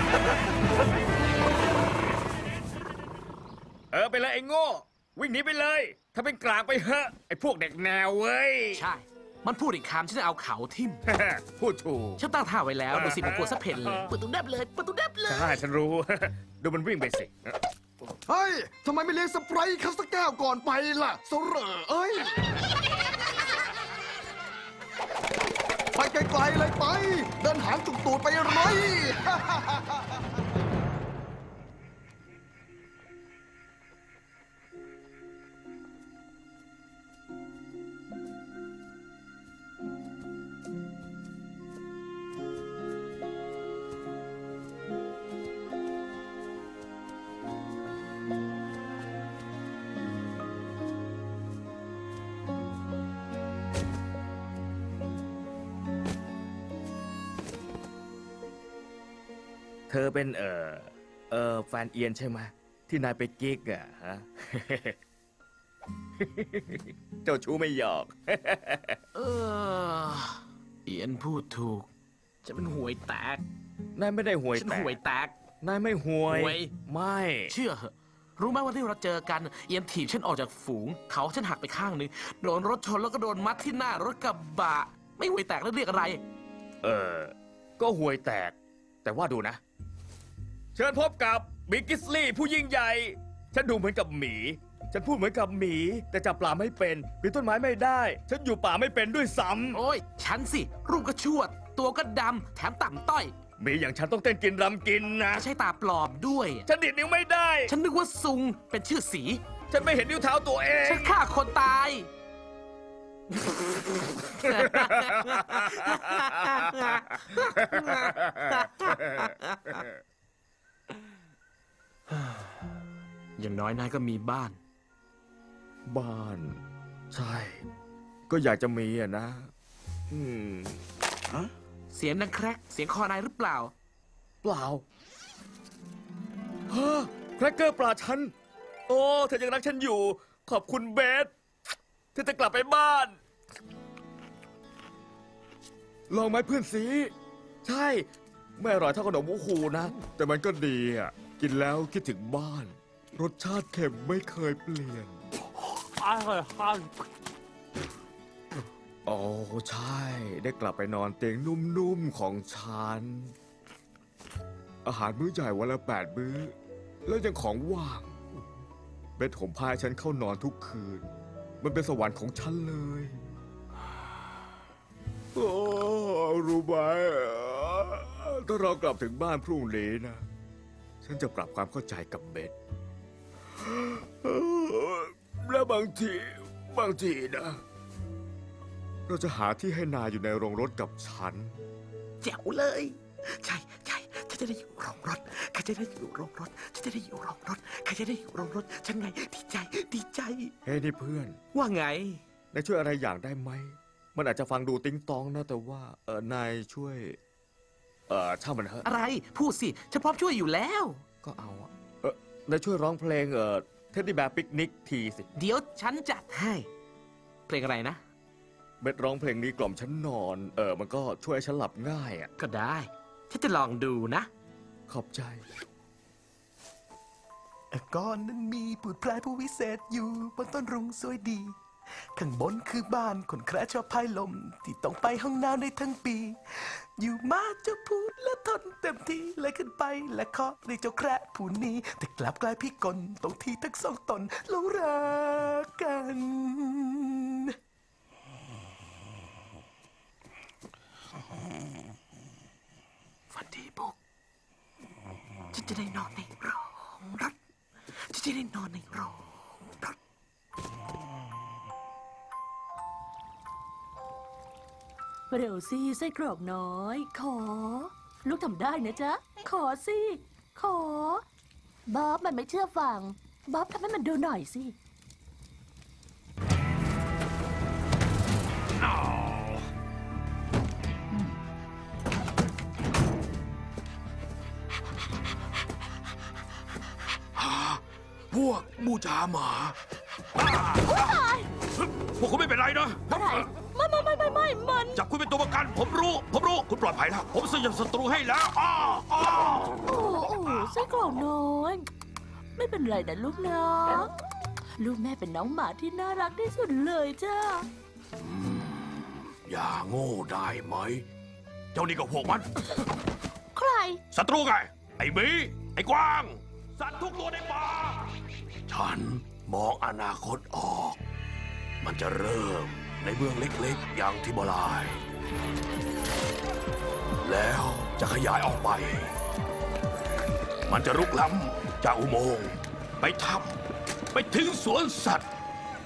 ไปเลยไอ้โง่ วิ่งหนีไปเลย ถ้าเป็นกลางไปเถอะไอ้พวกเด็กแนวเว้ยใช่ มันพูดอีกคำฉันจะเอาเขาทิ่มพูดถูกฉันตั้งท่าไว้แล้วดูสิมันกลัวซะเพ่นเลยเปิดตุ้มแนบเลยเปิดตุ้มแนบเลยใช่ฉันรู้ ดูมันวิ่งไปสิเฮ้ย ทำไมไม่เลี้ยงสไปรท์เขาสักแก้วก่อนไปล่ะโซเหร่เอ้ย ไปไกลๆเลยไป เดินหางจุกตูดไปเลยเธอเป็นแฟนเอียนใช่ไหมที่นายไปกิ๊กอ่ะฮะ เจ้าชู้ไม่หยอกเอียนพูดถูกจะเป็นห่วยแตกนายไม่ได้ห่วยฉันแตกห่วยแตกนายไม่ห่วยห่วยไม่เชื่อเหอะรู้ไหมว่าที่เราเจอกันเอียนถีบฉันออกจากฝูงเขาฉันหักไปข้างหนึงโดนรถชนแล้วก็โดนมัดที่หน้ารถกระบะไม่ห่วยแตกแล้วเรียกอะไรก็ห่วยแตก แต่ว่าดูนะ เชิญพบกับบิ๊กกิสลี่ผู้ยิ่งใหญ่ ฉันดูเหมือนกับหมี ฉันพูดเหมือนกับหมี แต่จับปลาไม่เป็นปีนต้นไม้ไม่ได้ ฉันอยู่ป่าไม่เป็นด้วยซ้ำโอ้ยฉันสิรูปก็ชวด ตัวก็ดำแถมต่ำต้อยหมีอย่างฉันต้องเต้นกินรำกินนะไม่ใช่ตาปลอมด้วยฉันดิดนิ้วไม่ได้ฉันนึกว่าซุงเป็นชื่อสีฉันไม่เห็นนิ้วเท้าตัวเองฉันฆ่าคนตาย อย่างน้อยนายก็มีบ้านบ้าน ใช่ ก็อยากจะมีอะนะเสียงดังแครกเสียงคอนายหรือเปล่าเปล่าฮะแครกเกอร์ปลาฉัน โอ้เธอยังรักฉันอยู่ ขอบคุณเบสเธอจะกลับไปบ้าน ลองไหมเพื่อนสี ใช่ ไม่อร่อยเท่าขนมหมูหูนะ แต่มันก็ดีอ่ะ กินแล้วคิดถึงบ้าน รสชาติเค็มไม่เคยเปลี่ยนโอ้ใช่ ได้กลับไปนอนเตียงนุ่มๆของฉัน อาหารมื้อใหญ่วันละ8 มื้อ แล้วยังของว่างเบ็ดห่มผ้าให้ฉันเข้านอนทุกคืน มันเป็นสวรรค์ของฉันเลยโอ้รู้ไหมถ้าเรากลับถึงบ้านพรุ่งนี้นะ ฉันจะปรับความเข้าใจกับเบ็ดและบางทีนะ เราจะหาที่ให้นายอยู่ในโรงรถกับฉันแจ๋วเลย ใช่ฉันจะได้อยู่โรงรถข้าจะได้อยู่โรงรถฉันจะได้อยู่โรงรถข้าจะได้อยู่โรงรถฉันไงดีใจเฮ้ยนี่เพื่อนว่าไงนายช่วยอะไรอย่างได้ไหม มันอาจจะฟังดูติ๊งตองนะแต่ว่านายช่วยช่างมันเถอะอะไรพูดสิฉันพร้อมช่วยอยู่แล้วก็เอานายช่วยร้องเพลงเท็ดดี้แบร์ปิกนิกทีสิเดี๋ยวฉันจัดให้ เพลงอะไรนะเบ็ดร้องเพลงนี้กล่อมฉันนอนมันก็ช่วยให้ฉันหลับง่ายอ่ะก็ได้ฉันจะลองดูนะขอบใจก่อนนั้นมีบุตรแพรผู้วิเศษอยู่บนต้นรุ้งสวยดี ข้างบนคือบ้านคนแคระชอบพายลมที่ต้องไปห้องน้ำได้ทั้งปี อยู่มาเจ้าพูดและทนเต็มที่เลยขึ้นไปและเคาะเรียกเจ้าแคระผู้นี้แต่กลับกลายพิกลตรงที่ทั้งสองตนหลงรักกันฝันดีบุกฉันจะได้นอนในโรงรถฉันจะได้นอนในโรงรถเร็วสิไส้กรอกน้อย ขอ ลูกทำได้นะจ๊ะ ขอสิ ขอ บ๊อบมันไม่เชื่อฟัง บ๊อบทำให้มันดูหน่อยสิพวกบูชาหมาพวกคุณไม่เป็นไรนะอะไรไม่มันจับคุณเป็นตัวประกัน ผมรู้ คุณปลอดภัยแล้ว ผมสยบศัตรูให้แล้วโอ้ไส้กรอกน้อย ไม่เป็นไรนะลูกนะลูกแม่เป็นน้องหมาที่น่ารักที่สุดเลยจ้าอย่าโง่ได้ไหม เจ้านี่ก็พวกมันใครศัตรูไง ไอ้หมี ไอ้กวาง สัตว์ทุกตัวในป่า ฉันมองอนาคตออก มันจะเริ่มในเมืองเล็กๆ อย่างทิโบลายแล้วจะขยายออกไป มันจะรุกล้ำจากอุโมงค์ไปถ้ำไปถึงสวนสัตว์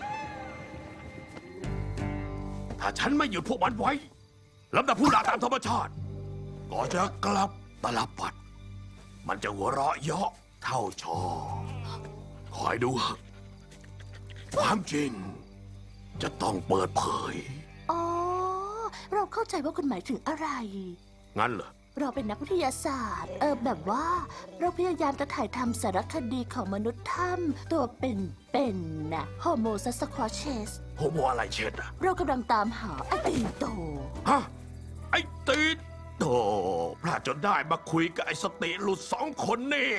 ถ้าฉันไม่หยุดพวกมันไว้ลำดับผู้ล่าตามธรรมชาติก็จะกลับตลับปัด มันจะหัวเราะเยาะเท่าชอคอยดูความจริงจะต้องเปิดเผยอ๋อ เราเข้าใจว่าคุณหมายถึงอะไรงั้นเหรอเราเป็นนักวิทยาศาสตร์ แบบว่าเราพยายามจะถ่ายทำสารคดีของมนุษย์ถ้ำตัวเป็นๆน่ะ Homo sasquatches โฮโมอะไรเช็ดอะเรากำลังตามหาไอ้ตีนโตฮะ ไอ้ตีนโตพลาดจนได้มาคุยกับไอ้สติหลุด2 คนเนี่ย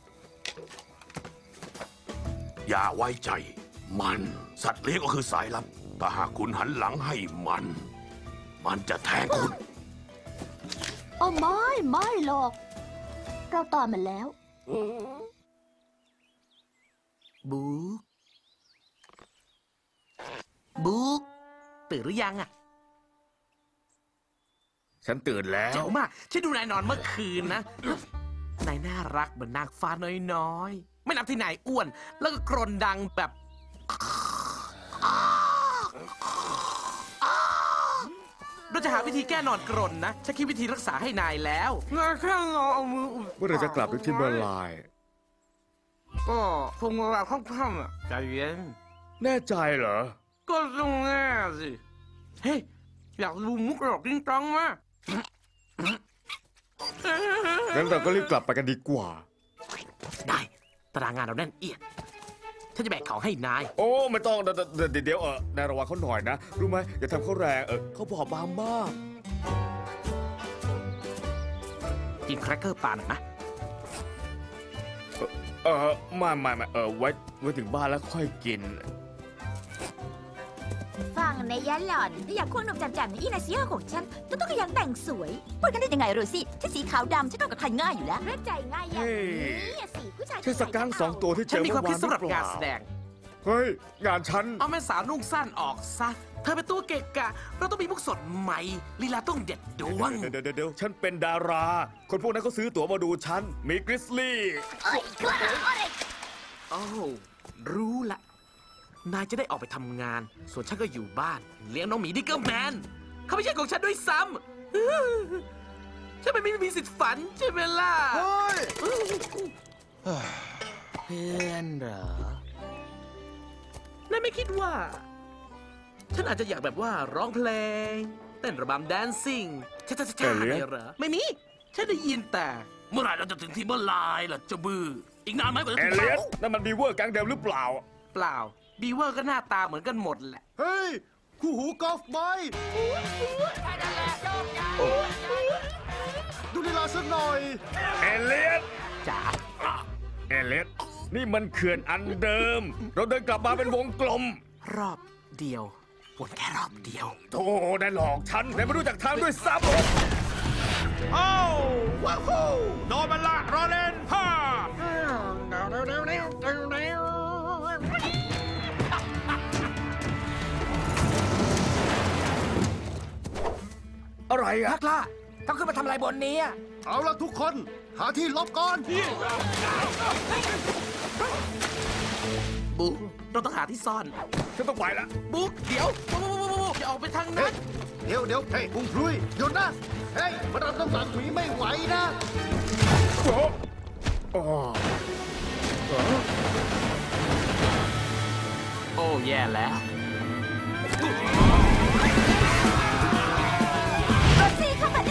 อย่าไว้ใจมัน สัตว์เลี้ยงก็คือสายลับถ้าหากคุณหันหลังให้มันจะแทงคุณอ๋อไม่หรอก เราตามมันแล้วบุ๊กตื่นหรือยังอะฉันตื่นแล้วเจ๋วมากฉันดูนายนอนเมื่อคืนนะ นายน่ารักเหมือนนางฟ้าน้อยๆ ไม่นับที่นายอ้วน แล้วก็กรนดังแบบ เราจะหาวิธีแก้นอนกรนนะฉันคิดวิธีรักษาให้นายแล้วนายแค่รอเอามือเมื่อไหรจะกลับไปที่เบอร์ไลน์ก็คงเวลาค่ำๆอ่ะใจเย็นแน่ใจเหรอก็ต้องแน่สิ เฮ้ย อยากดูมุกหลอกจริงจังมางั้นเราก็รีบกลับไปกันดีกว่าได้ตารางงานเราแน่นเอียดฉันจะแบกของให้นายโอ้ไม่ต้องเดี๋ยวนายระวังเขาหน่อยนะ รู้ไหมอย่าทำเขาแรงเขาบอบบางมากกินแครกเกอร์ปลาหน่อยนะไม่ไว้ถึงบ้านแล้วค่อยกินฟังในยะหล่อนอยากควงหนุ่มจำๆในอีนาเซียของฉันต้องขยันแต่งสวยพูดกันได้ยังไงโรซี่ฉันสีขาวดำฉันเข้ากับใครง่ายอยู่แล้วเลือกใจง่ายอย่างนี้สิผู้ชายใช่สกัง2 ตัวที่เจฉันอมีความคิดสำหรับงานแสดงเฮ้ย งานฉันเอาแม่สาวนุ่งสั้นออกซะ เธอเป็นตัวเกะกะ เราต้องมีมุกสดใหม่ลีลาต้องเด็ดดวงเดี๋ยวฉันเป็นดารา คนพวกนั้นเขาซื้อตั๋วมาดูฉัน มีกริซลี่โอ้รู้ละ นายจะได้ออกไปทำงาน ส่วนฉันก็อยู่บ้าน เลี้ยงน้องหมีดิกเกอร์แมน เขาไม่ใช่ของฉันด้วยซ้ำฉันไม่มีสิทธิ์ฝันใช่ไหมล่ะเพื่อนเหรอนายไม่คิดว่า ฉันอาจจะอยากแบบว่าร้องเพลง เต้นระบำแดนซิ่งช้าๆเหรอไม่มี ฉันได้ยินแต่ เมื่อไหร่เราจะถึงที่เมื่อไรล่ะเจ้าบื้ออีกนานไหมกว่าจะถึงเอเลียสนั่นมันบีเวอร์แก๊งเดิมหรือเปล่าเปล่าบีเวอร์ก็หน้าตาเหมือนกันหมดแหละเฮ้ย คู่หูกอล์ฟใบดูลีลาสักหน่อยเอเลียสจ๋าเอเลียสนี่มันเขื่อนอันเดิม เราเดินกลับมาเป็นวงกลมรอบเดียววนแค่รอบเดียวโธ่ได้หลอกฉันแต่ไม่รู้จักทางด้วยซ้ำโอ้ว้าวโดนมันละรอเล่นฮ่าอะไรอะนักล่าต้องขึ้นมาทำอะไรบนนี้อะเอาละทุกคน หาที่หลบก่อนบุ๊กเราต้องหาที่ซ่อนฉันต้องไปละบุ๊กเดี๋ยวบุ๊กอย่าออกไปทางนั้นเดี๋ยวเฮ้ยพุงพลุยหยุดนะ เฮ้ยมันรับน้ำหนักหมีไม่ไหวนะโอ้แย่แล้วโรซี่เข้ามาดิ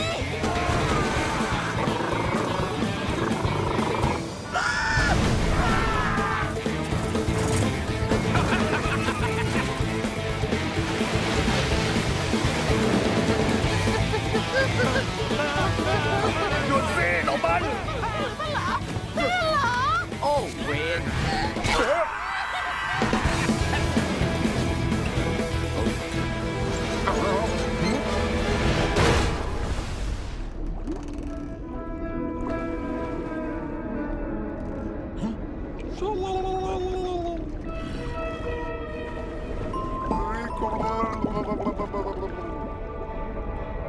หยุดสิน้องมันโอ้เวนเ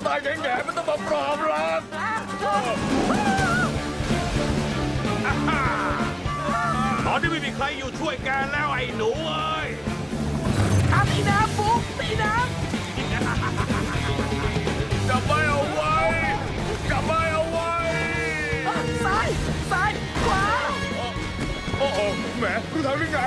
ตายแง่ๆไม่ต้องมาปลอมหรอกตอนที่ไม่มีใครอยู่ช่วยแกแล้วไอ้หนูเอ้ยตีน้ำปุ๊บตีน้จับไม่เอาไว้จับไม่เอาไว้ำซ้ายขวาโอ้โหแหมรู้ทางได้ไง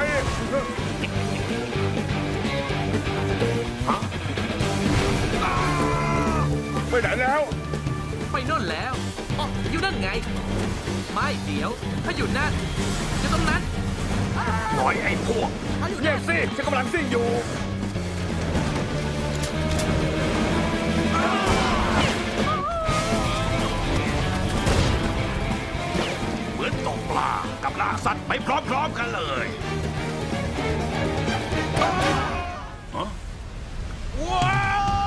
ไปไหนแล้วไปโน่นแล้วอ๋ออยู่นั่นไง ไม่เดี๋ยว ถ้าอยู่นั่นอยู่ตรงนั้นปล่อยไอ้พวกเงียบสิฉันกำลังซิ่งอยู่เหมือนตกปลากับล่าสัตว์ไปพร้อมๆกันเลยฮะว้าว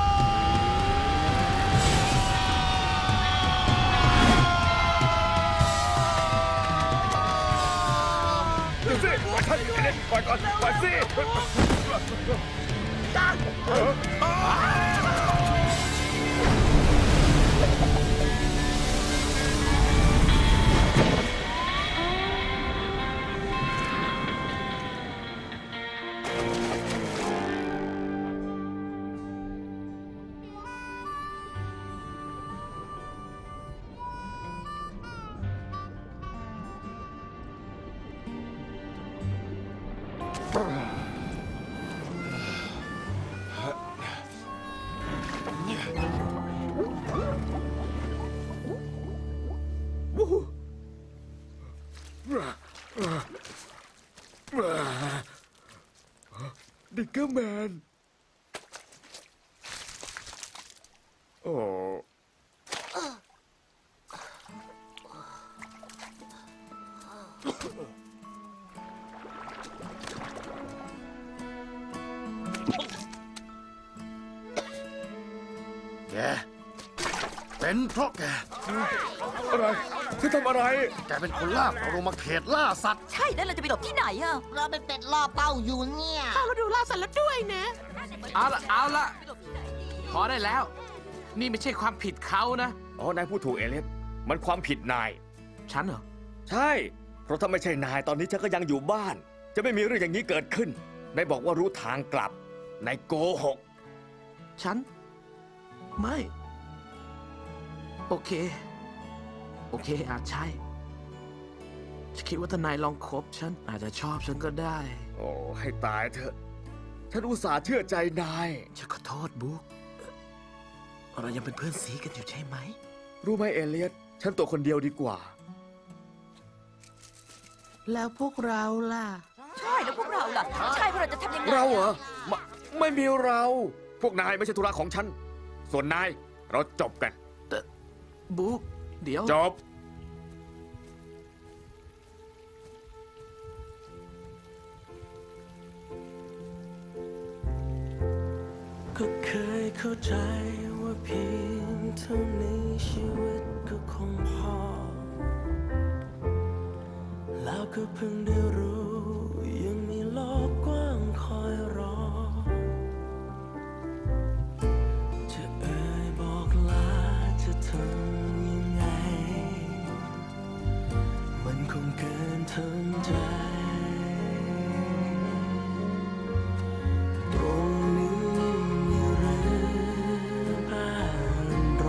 เดี๋ยวสิปล่อยฉันปล่อยก่อนปล่อยสิดิกเกอร์แมนโอ้แกเป็นเพราะแกอะไรเธอทำอะไรแกเป็นคนลากเราลงมาเขตล่าสัตว์ใช่แล้วเราจะไปหลบที่ไหนอะเราเป็นเป็ดล่อเป้าอยู่เนี่ยเราดูล่าสัตว์แล้วด้วยนะ เอาละพอได้แล้ว นี่ไม่ใช่ความผิดเขานะอ๋อนายพูดถูกเอเลียสมันความผิดนายฉันเหรอใช่เพราะถ้าไม่ใช่นายตอนนี้ฉันก็ยังอยู่บ้าน จะไม่มีเรื่องอย่างนี้เกิดขึ้นนายบอกว่ารู้ทางกลับนายโกหกฉัน ไม่ โอเคอาจใช่ฉันคิดว่าถ้านายลองคบฉันอาจจะชอบฉันก็ได้โอ้ให้ตายเถอะฉันอุตส่าห์เชื่อใจนายฉันขอโทษบุ๊กเรายังเป็นเพื่อนซีกันอยู่ใช่ไหมรู้ไหมเอเลียสฉันตัวคนเดียวดีกว่าแล้วพวกเราล่ะใช่แล้วพวกเราล่ะ ใช่พวกเราจะทำยังไงเราเหรอไม่มีเรา พวกนายไม่ใช่ธุระของฉันส่วนนายเราจบกันบุ๊กเดี๋ยวจบก็เคยเข้าใจว่าเพียงเท่านี้ชีวิตก็คงพอ แล้วก็เพิ่งได้รู้ยังมีโลกกว้างคอยรอ จะเอ่ยบอกลาจะทำยังไง มันคงเกินทนใจ ตรงนี้มีเรือบ้านเรา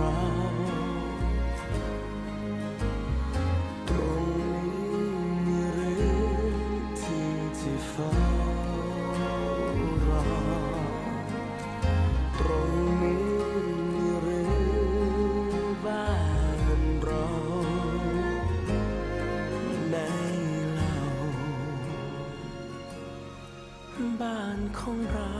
ตรงนี้มีเรือที่เฝ้ารอ ตรงนี้มีเรือบ้านเราในเรา บ้านของเรา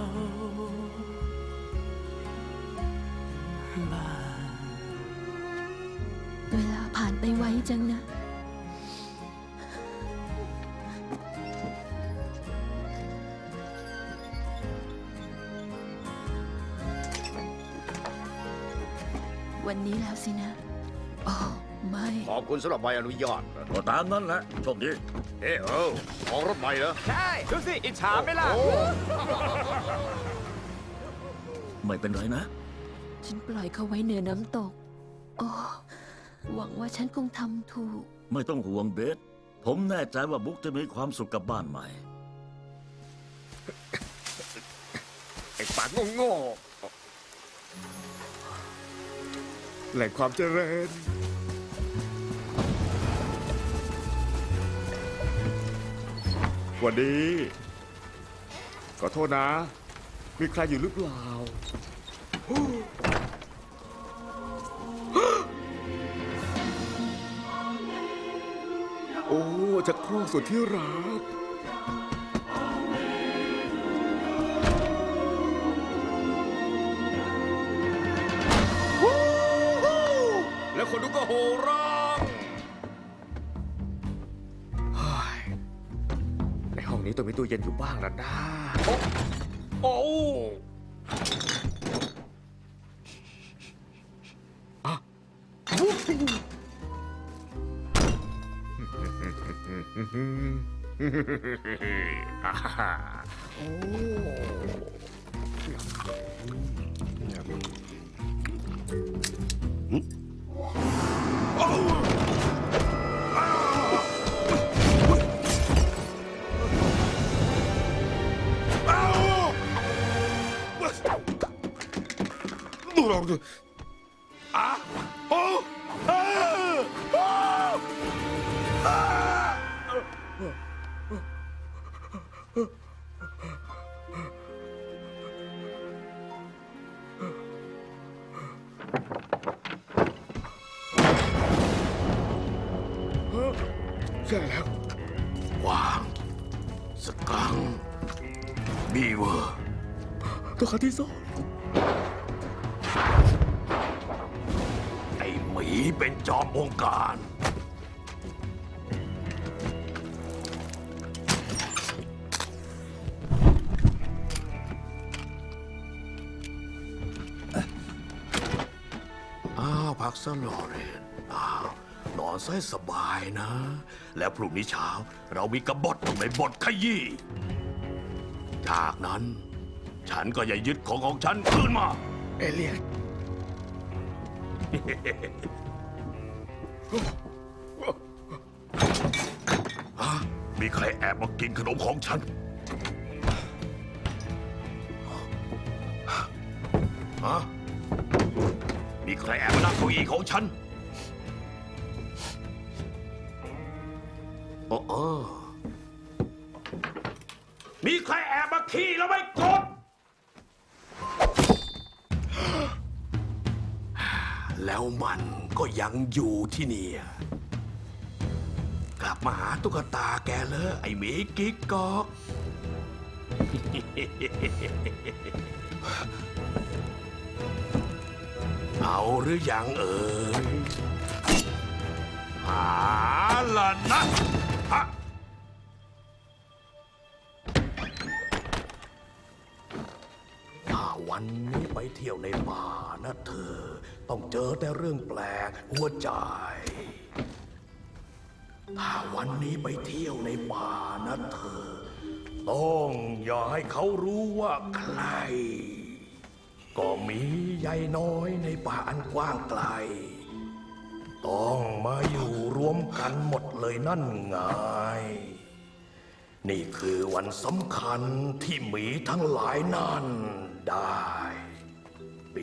บ้านเวลาผ่านไปไวจังนะ วันนี้แล้วสินะอ๋อไม่ขอบคุณสำหรับใบอนุญาตก็ตามนั้นแหละโชคดีเอ้ของรถใหม่เหรอใช่ ดูสิ อิจฉาไหมล่ะไม่เป็นไรนะฉันปล่อยเขาไว้เหนือน้ำตกโอ้หวังว่าฉันคงทำถูกไม่ต้องห่วงเบสผมแน่ใจว่าบุ๊กจะมีความสุขกับบ้านใหม่ไอ้ปากโง่แหล่งความเจริญวันนี้ขอโทษนะ มีใครอยู่หรือเปล่าโอ้จะครูสุดที่รักแล้วคนดูก็โห่ร้องในห้องนี้ต้องมีตู้เย็นอยู่บ้างแล้วนะโอ้ลองดูใช่แล้วกวางสกังบีเวอร์ตัวขาที่สองไอ้หมีเป็นจอมบงการพักซะหน่อยนอนให้สบายนะ แล้วพรุ่งนี้เช้าเรามีกบฏในบทขยี้จากนั้นฉันก็อย่ายึดของฉันคืนมาเอเลียตมีใครแอบมากินขนมของฉันมีใครแอบมานั่งเก้าอี้ของฉันมีใครแอบมาขี้แล้วไม่กดแล้วมันก็ยังอยู่ที่นี่กลับมาหาตุ๊กตาแกเลยไอ้หมีกิ๊กก๊อกเอาหรือยังเอ่ยหาละนะถ้าวันนี้ไปเที่ยวในป่านะเธอต้องเจอแต่เรื่องแปลกหัวใจถ้าวันนี้ไปเที่ยวในป่านะเธอต้องอย่าให้เขารู้ว่าใครก็มีใยน้อยในป่าอันกว้างไกลต้องมาอยู่รวมกันหมดเลยนั่นไงนี่คือวันสำคัญที่หมีทั้งหลายนั่นได้ปี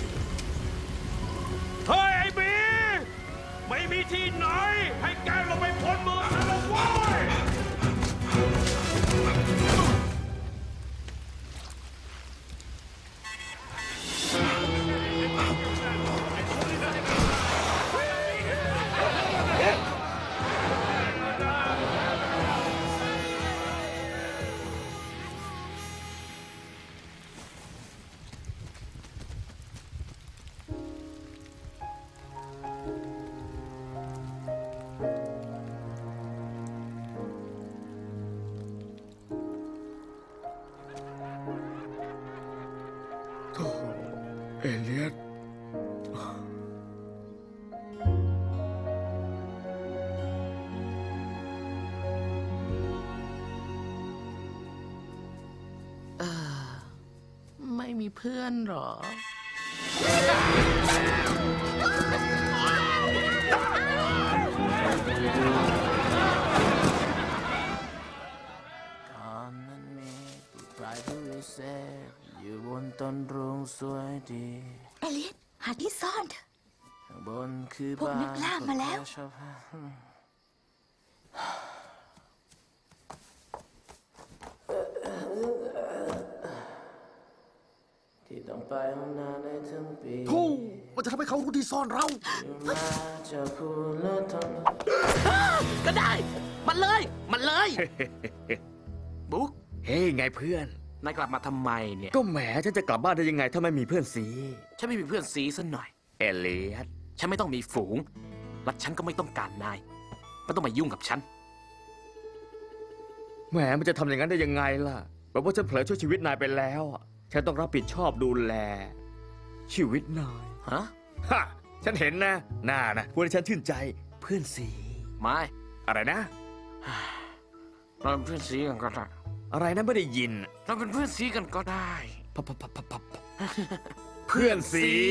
ที่ไหนให้แกลงไปเอเลียตไม่มีเพื่อนหรอก่อนนั้นมีผู้ชายผู้วิเศษอยู่บนต้นรุ้งสวยดีเอเลียตหาที่ซ่อนเถอะข้างบนคือพวกบ้านนักล่ามาแล้วชอบที่ต้องไปห้องน้ำในทั้งปีทู่มันจะทำให้เขารู้ที่ซ่อนเรามาจะพูดแล้วทำก็ได้ มันเลย มันเลย บุ๊กเฮ้ยไงเพื่อนนายกลับมาทำไมเนี่ยก็แหมฉันจะกลับบ้านได้ยังไงถ้าไม่มีเพื่อนสีฉันไม่มีเพื่อนสีสัหน่อยเอเลียตฉันไม่ต้องมีฝูง และฉันก็ไม่ต้องการนายไม่ต้องมายุ่งกับฉันแหมมันจะทำอย่างนั้นได้ยังไงล่ะแบบว่าฉันเผลอช่วยชีวิตนายไปแล้วอะฉันต้องรับผิดชอบดูแล ชีวิตนายฮะฮะฉันเห็นนะหน้านะพูดให้ฉันชื่นใจเพื่อนสีไม่อะไรนะเราเป็นเพื่อนสีกันก็ได้อะไรนะไม่ได้ยินเราเป็นเพื่อนสีกันก็ได้เพื่อนสี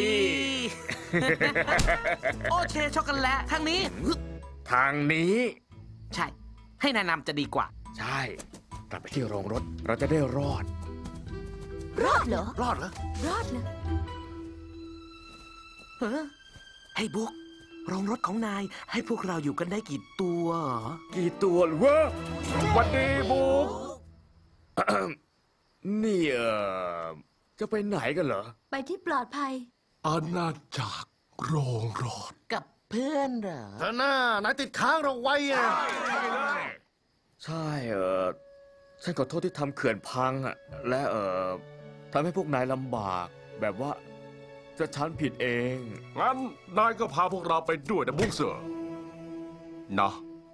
โอเคช็อกโกแลตทางนี้ทางนี้ใช่ ให้นายนำจะดีกว่าใช่กลับไปที่โรงรถเราจะได้รอดรอดเหรอรอดเหรอรอดเหรอเฮ้ให้บุ๊กโรงรถของนายให้พวกเราอยู่กันได้กี่ตัวเหรอกี่ตัวหรือวะวันดีบุ๊ก นี่จะไปไหนกันเหรอไปที่ปลอดภัยอาณาจักรโรงรถกับเพื่อนเหรอเธอหน้านายติดค้างเราไว้อะใช่ฉันขอโทษที่ทำเขื่อนพังอะและทำให้พวกนายลำบาก แบบว่าจะฉันผิดเองงั้นนายก็พาพวกเราไปด้วยนะบุ๊กเสือนะ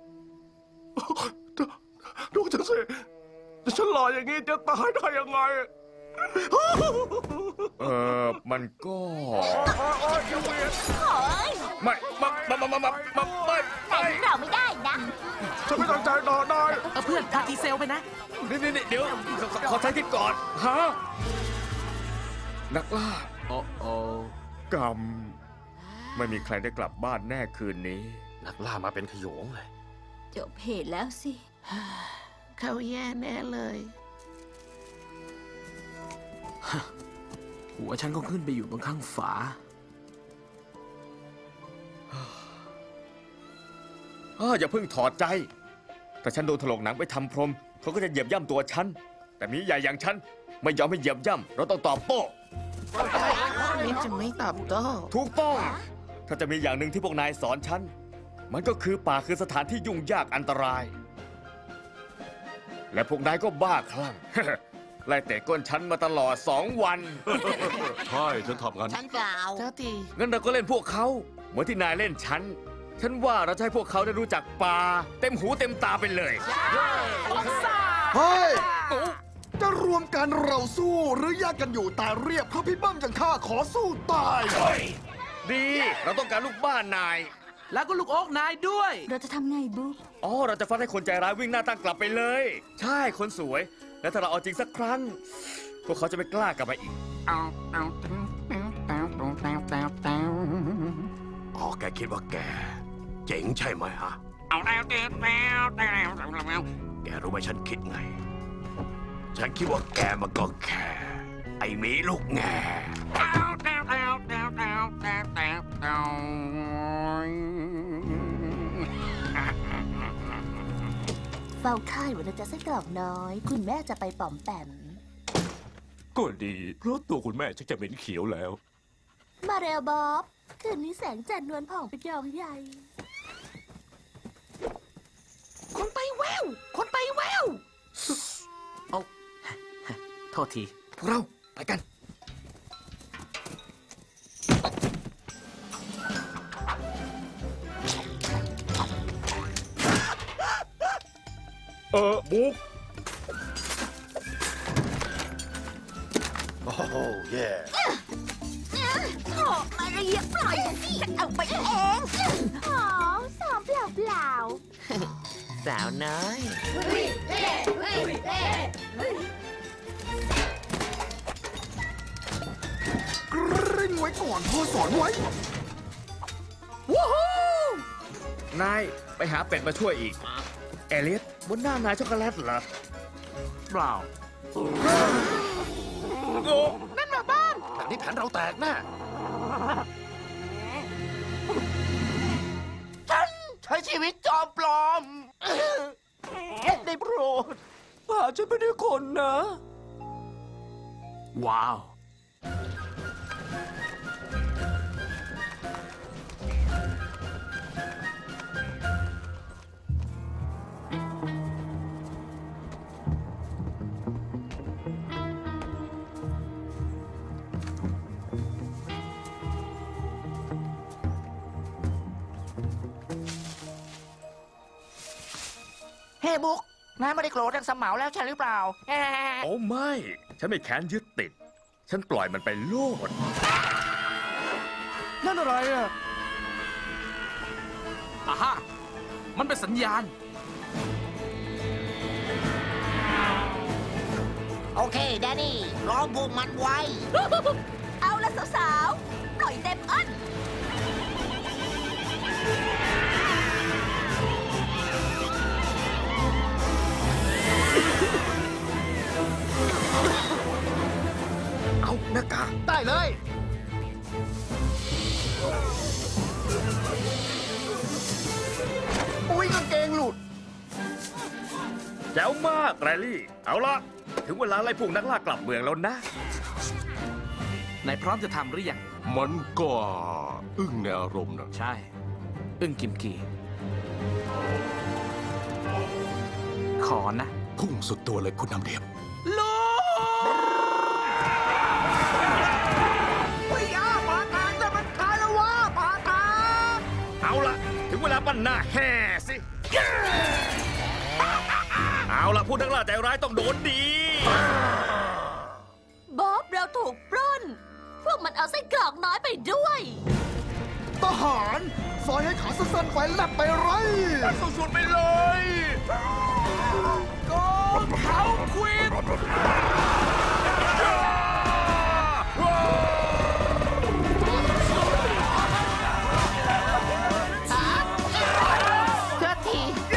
ดูฉันสิฉันหล่ออย่างนี้จะตายได้ยังไงมันก็โอ้ยไม่เราไม่ได้นะฉันไม่ตั้งใจต่อนายเพื่อนพาทีเซลไปนะนี่เดี๋ยวขอใช้คิดก่อนฮะนักล่าโอ้กรรมไม่มีใครได้กลับบ้านแน่คืนนี้นักล่ามาเป็นขโยงเลยจบเหตุแล้วสิเขาแย่แน่เลยหัวฉันก็ขึ้นไปอยู่บนข้างฝาอย่าเพิ่งถอดใจแต่ฉันโดนถลกหนังไปทำพรมเขาก็จะเหยียบย่ำตัวฉันแต่มีใหญ่อย่างฉันไม่ยอมให้เหยียบย่ำเราต้องตอบโต้มิ้นจะไม่ตอบโต้ถูกต้องถ้าจะมีอย่างหนึ่งที่พวกนายสอนฉันมันก็คือป่าคือสถานที่ยุ่งยากอันตรายและพวกนายก็บ้าคลั่ง ไล่เตะก้นฉันมาตลอด2 วันใช่ฉันทำงั้นฉันเปล่าเจ้าตีงั้นเราก็เล่นพวกเขาเหมือนที่นายเล่นฉันว่าเราจะให้พวกเขาได้รู้จักป่าเต็มหูเต็มตาไปเลยเฮ้ย จะรวมกันเราสู้หรือแยกกันอยู่ตายเรียบเพราะพี่เบิ้มจังข้าขอสู้ตายดีเราต้องการลูกบ้านนายแล้วก็ลูกโอ๊กนายด้วยเราจะทำไงบุ๊กเราจะฟัดให้คนใจร้ายวิ่งหน้าตั้งกลับไปเลย ใช่คนสวย แล้วถ้าเราเอาจริงสักครั้ง พวกเขาจะไม่กล้ากลับมาอีกอ๋อแกคิดว่าแกเจ๋งใช่ไหมฮะแกรู้ไหมฉันคิดไง ฉันคิดว่าแกมันก็แค่ไอ้หมีลูกแง่เฝ้าค่ายวันจะไส้กรอกน้อย คุณแม่จะไปป๋อมแปมก็ดีเพราะตัวคุณแม่ชักจะเป็นเขียวแล้วมาเร็วบ๊อบ คืนนี้แสงจันทร์นวลผ่องเป็นยองใหญ่คนไปแววคนไปแววโอ้โทษทีพวกเราไปกัน บุ๊กโอ้โหเย่มาเรียปล่อยสิฉันเอาไปเองอ๋อสาวเปล่าสาวน้อยกริ้งไว้ก่อนพ่อสอนไว้ว้าฮู้นายไปหาเป็ดมาช่วยอีก เอเลียสบนหน้านายช็อกโกแลตเหรอเปล่าโอ้นั่นมาบ้านแบบนี้แผนเราแตกแน่ฉันใช้ชีวิตจอมปลอม ได้โปรดป่าฉันไม่ได้คนนะว้าวเฮ้บุ๊กนายไม่ได้โกรธทั้งสมาวแล้วใช่หรือเปล่าโอ้ไม่ ฉันไม่แค้นยึดติด ฉันปล่อยมันไปโลดนั่นอะไรอ่ะอ่าฮะมันเป็นสัญญาณโอเคแดนนี่ล้อมพวกมันไว้ๆเอาละสาวๆปล่อยเต็มอันเอาหน้ากากได้เลย อุ้ยกางเกงหลุดแจ๋วมากแรลลี่ เอาละถึงเวลาไล่พวกนักล่ากลับเมืองแล้วนะนายพร้อมจะทำหรือยังมันก็อึ้งในอารมณ์นะใช่ อึ้งกิมกี ขอนะพุ่งสุดตัวเลยคุณนำเดียบลูกเอาละถึงเวลาปั้นหน้าแห่สิ เอาละผู้นักล่าใจร้ายต้องโดนดีบ๊อบเราถูกปล้น พวกมันเอาไส้กรอกน้อยไปด้วยทหารซอยให้ขาสั้นๆไฟแลบไปไรสุดๆไปเลยก็เขาควิดเจ้าที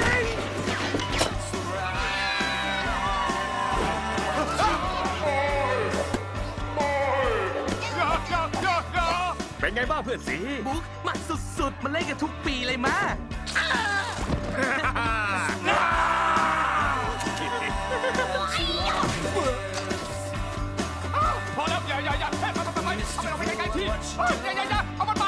เป็นไงบ้างเพื่อนสีบุ๊กมันสุดๆ มันเล่นกันทุกปีเลยมาพอแล้วอย่าแค่ทำไมเอาไปไกลๆที่อย่าเอามันไป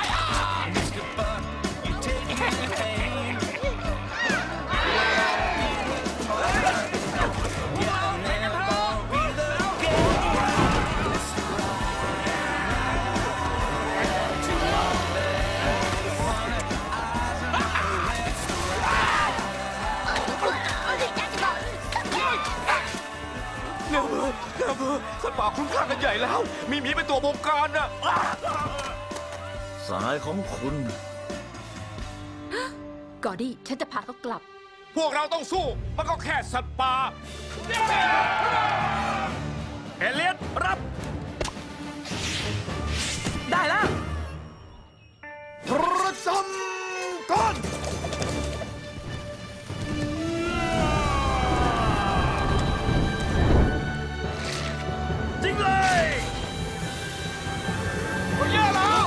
สัตว์ป่าคลุ้มคลั่งกันใหญ่แล้ว มีหมีเป็นตัวบงการน่ะสายของคุณกอดี้ฉันจะพาเขากลับพวกเราต้องสู้ มันก็แค่สัตว์ป่าเอเลียสรับได้แล้วประจำการจริงเลยแย่แล้ว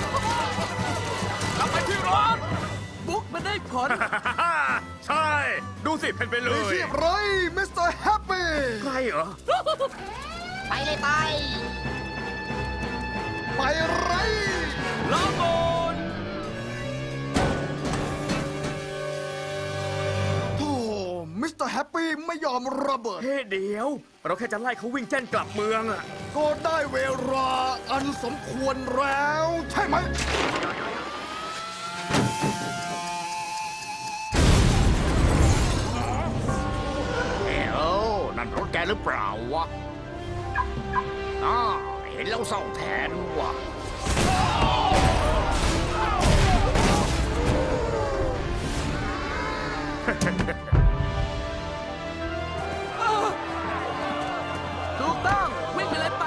กลับไปที่รถบุ๊กมันได้ผลใช่ ดูสิเป็นไปเลไม่ยเรียบร้อยมิสเตอร์แฮปปี้ใครเหรอไปเลยไปไปไรลาโกนโธ่มิสเตอร์แฮปปี้ไม่ยอมระเบิดเฮ้เดี๋ยว เราแค่จะไล่เขาวิ่งแจ้นกลับเมืองอะก็ได้เวลาอันสมควรแล้ว ใช่ไหมนั่นรถแกหรือเปล่าวะเห็นแล้วเศร้าแทนว่ะถูกต้องวิ่งไปเลยไป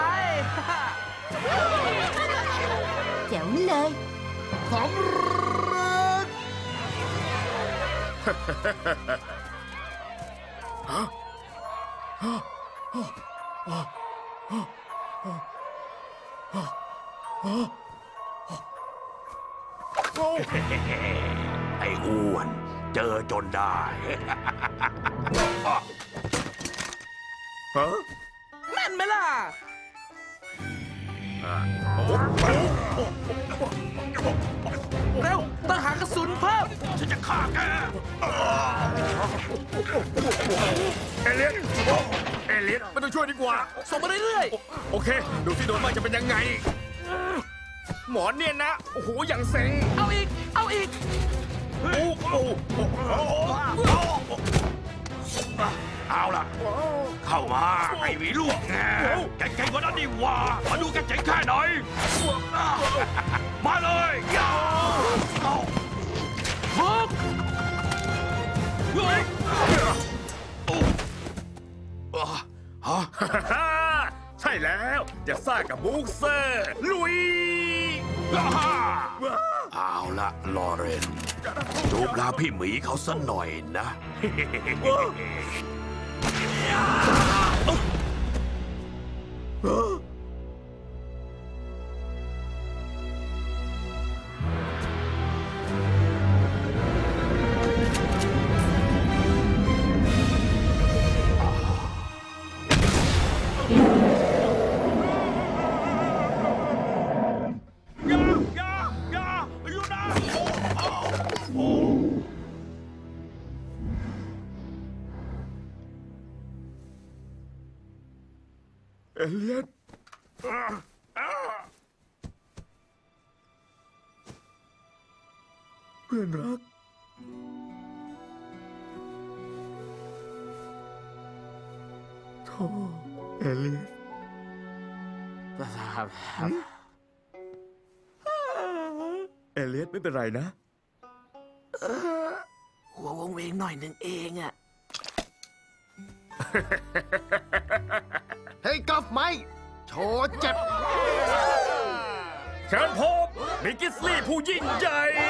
แจ๋วเลยสำเร็จไอ้อ้วนเจอจนได้ฮะแม่นไหมล่ะ เร็วต้องหากระสุนเพิ่มฉันจะฆ่าแกเอเลียนไม่ต้องช่วยดีกว่าส่งมาเรื่อยโอเค ดูที่โดนบ้างจะเป็นยังไง หมอนเนี่ยนะ โอ้โห อย่างเซ็งๆ เอาอีก เอาอีกเอาล่ะ เข้ามาไอ้หวีลูกแงแกเก่งกว่านั้นดีว่ามาดูแกเจ๋งแค่ไหนมาเลยยาวบุกฮะใช่แล้วจะซ่ากับบุ๊กเซอร์ลุยเอาละลอเรนจูบลาพี่หมีเขาสักหน่อยนะเอเลียนเพื่อนรักโธ่เอเลียนเอเลียนไม่เป็นไรนะหัววงเวงหน่อยหนึ่งเองอะเฮ้ยกอล์ฟไหมโชว์เจ็บเชิญพบมิกกิสลี่ผู้ยิ่งใหญ่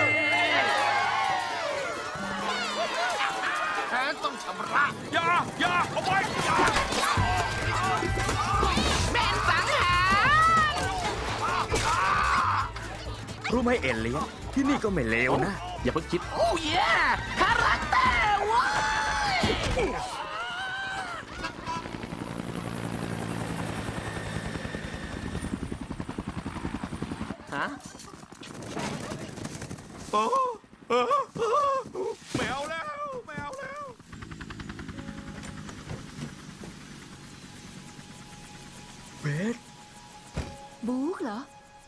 แค้นต้องชำระอย่าเอาไว้อย่าแม่นสังหารรู้ไหมเอเลียนที่นี่ก็ไม่เลวนะอย่าเพิ่งคิด โอ้ยคาแรคเตอร์เว้ย ฮะไม่เอาแล้วไม่เอาแล้วเบสบุ๊กเหรอ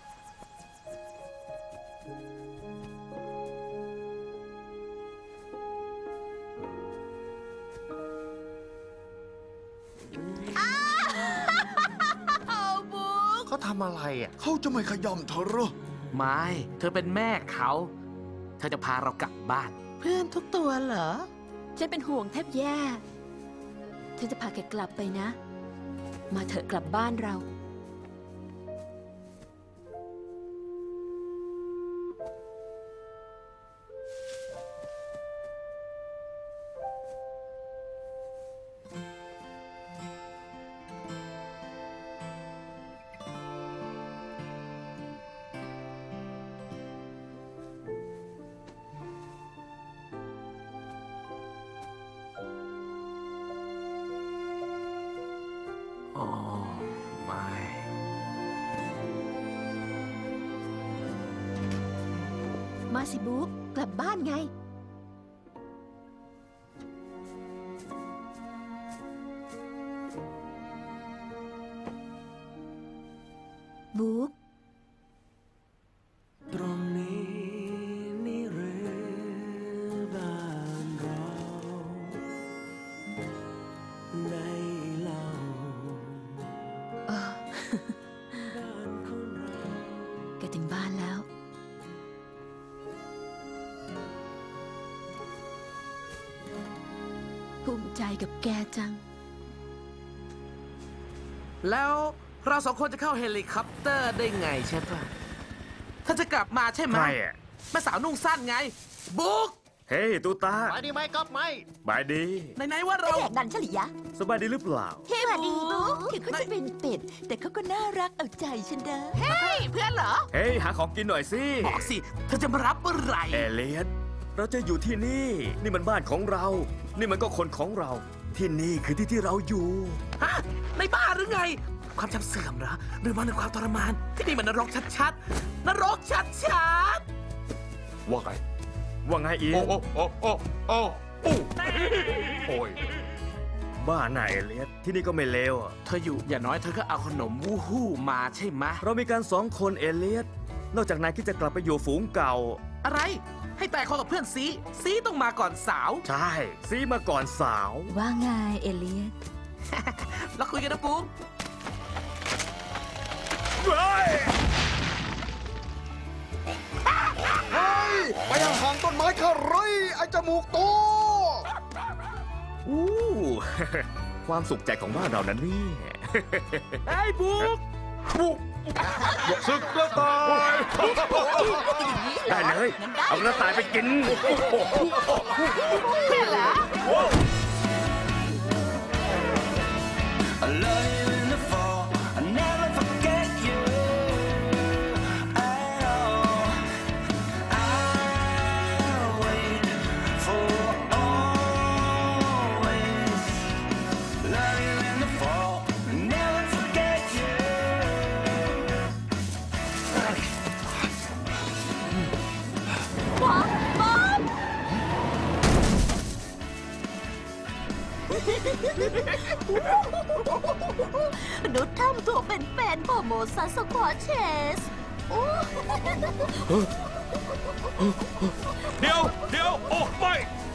เขาทำอะไรอ่ะเขาจะไม่ขย่ำเธอเหรอไม่ เธอเป็นแม่เขา เธอจะพาเรากลับบ้านเพื่อนทุกตัวเหรอฉันเป็นห่วงแทบแย่ฉันจะพาแกกลับไปนะ มาเถอะกลับบ้านเราโอ้ไม่มาสิบุ๊กกลับบ้านไง บุ๊กตรงนี้นี่หรือบ้านเราในเล่าเออบ้านของเราแกกับแกจังแล้วเรา2 คนจะเข้าเฮลิคอปเตอร์ได้ไงใช่ปะถ้าจะกลับมาใช่ไหมใครอ่ะแม่สาวนุ่งสั้นไง บุ๊กเฮ้ยตูตาไปดีไหมก๊อฟไหมบายดีไหนๆว่าเราแดกดันฉลิยะสบายดีหรือเปล่าเฮ้ยมาดีบุ๊กถึงเขาจะเป็นเป็ด แต่เขาก็น่ารักเอาใจฉันนะเฮ้ย เพื่อนเหรอเฮ้ยหาของกินหน่อยสิบอกสิเธอจะมารับเมื่อไหร่เอเลียสเราจะอยู่ที่นี่ นี่มันบ้านของเรา นี่มันก็คนของเรา ที่นี่คือที่ที่เราอยู่ฮะ ในบ้านหรือไง ความจำเสื่อมเหรอ หรือมาในความทรมาน ที่นี่มันนรกชัดๆ นรกชัดว่าไงว่าไงอีกโอ้โอ้ยบ้านน่ะเอเลียสที่นี่ก็ไม่เลวอะๆ เธออยู่อย่างน้อยเธอก็เอาขนมวู้ฮู้มาใช่ไหมเรามีกัน2 คนเอเลียสนอกจากนายที่จะกลับไปอยู่ฝูงเก่าอะไร ให้แตกคอกับเพื่อนซีต้องมาก่อนสาวใช่ซีมาก่อนสาวว่าไงเอเลียสแล้วคุยกันนะปุ๊กเฮ้ยเฮ้ย ไปห่างๆต้นไม้ข้าไรไอ้จมูกโตอู้ ความสุขใจของบ้านเรานั้นนี่ไอ้บุ๊กศึกกระต่ายได้เลย เอากระต่ายไปกิน I love you in the fall. I never forget you at all. I'll wait for always. Love you in the fall. Never forget you. หนูทำตัวเป็นแฟนโปรโมซัสสควอชเชสเดี๋ยว โอ้ไม่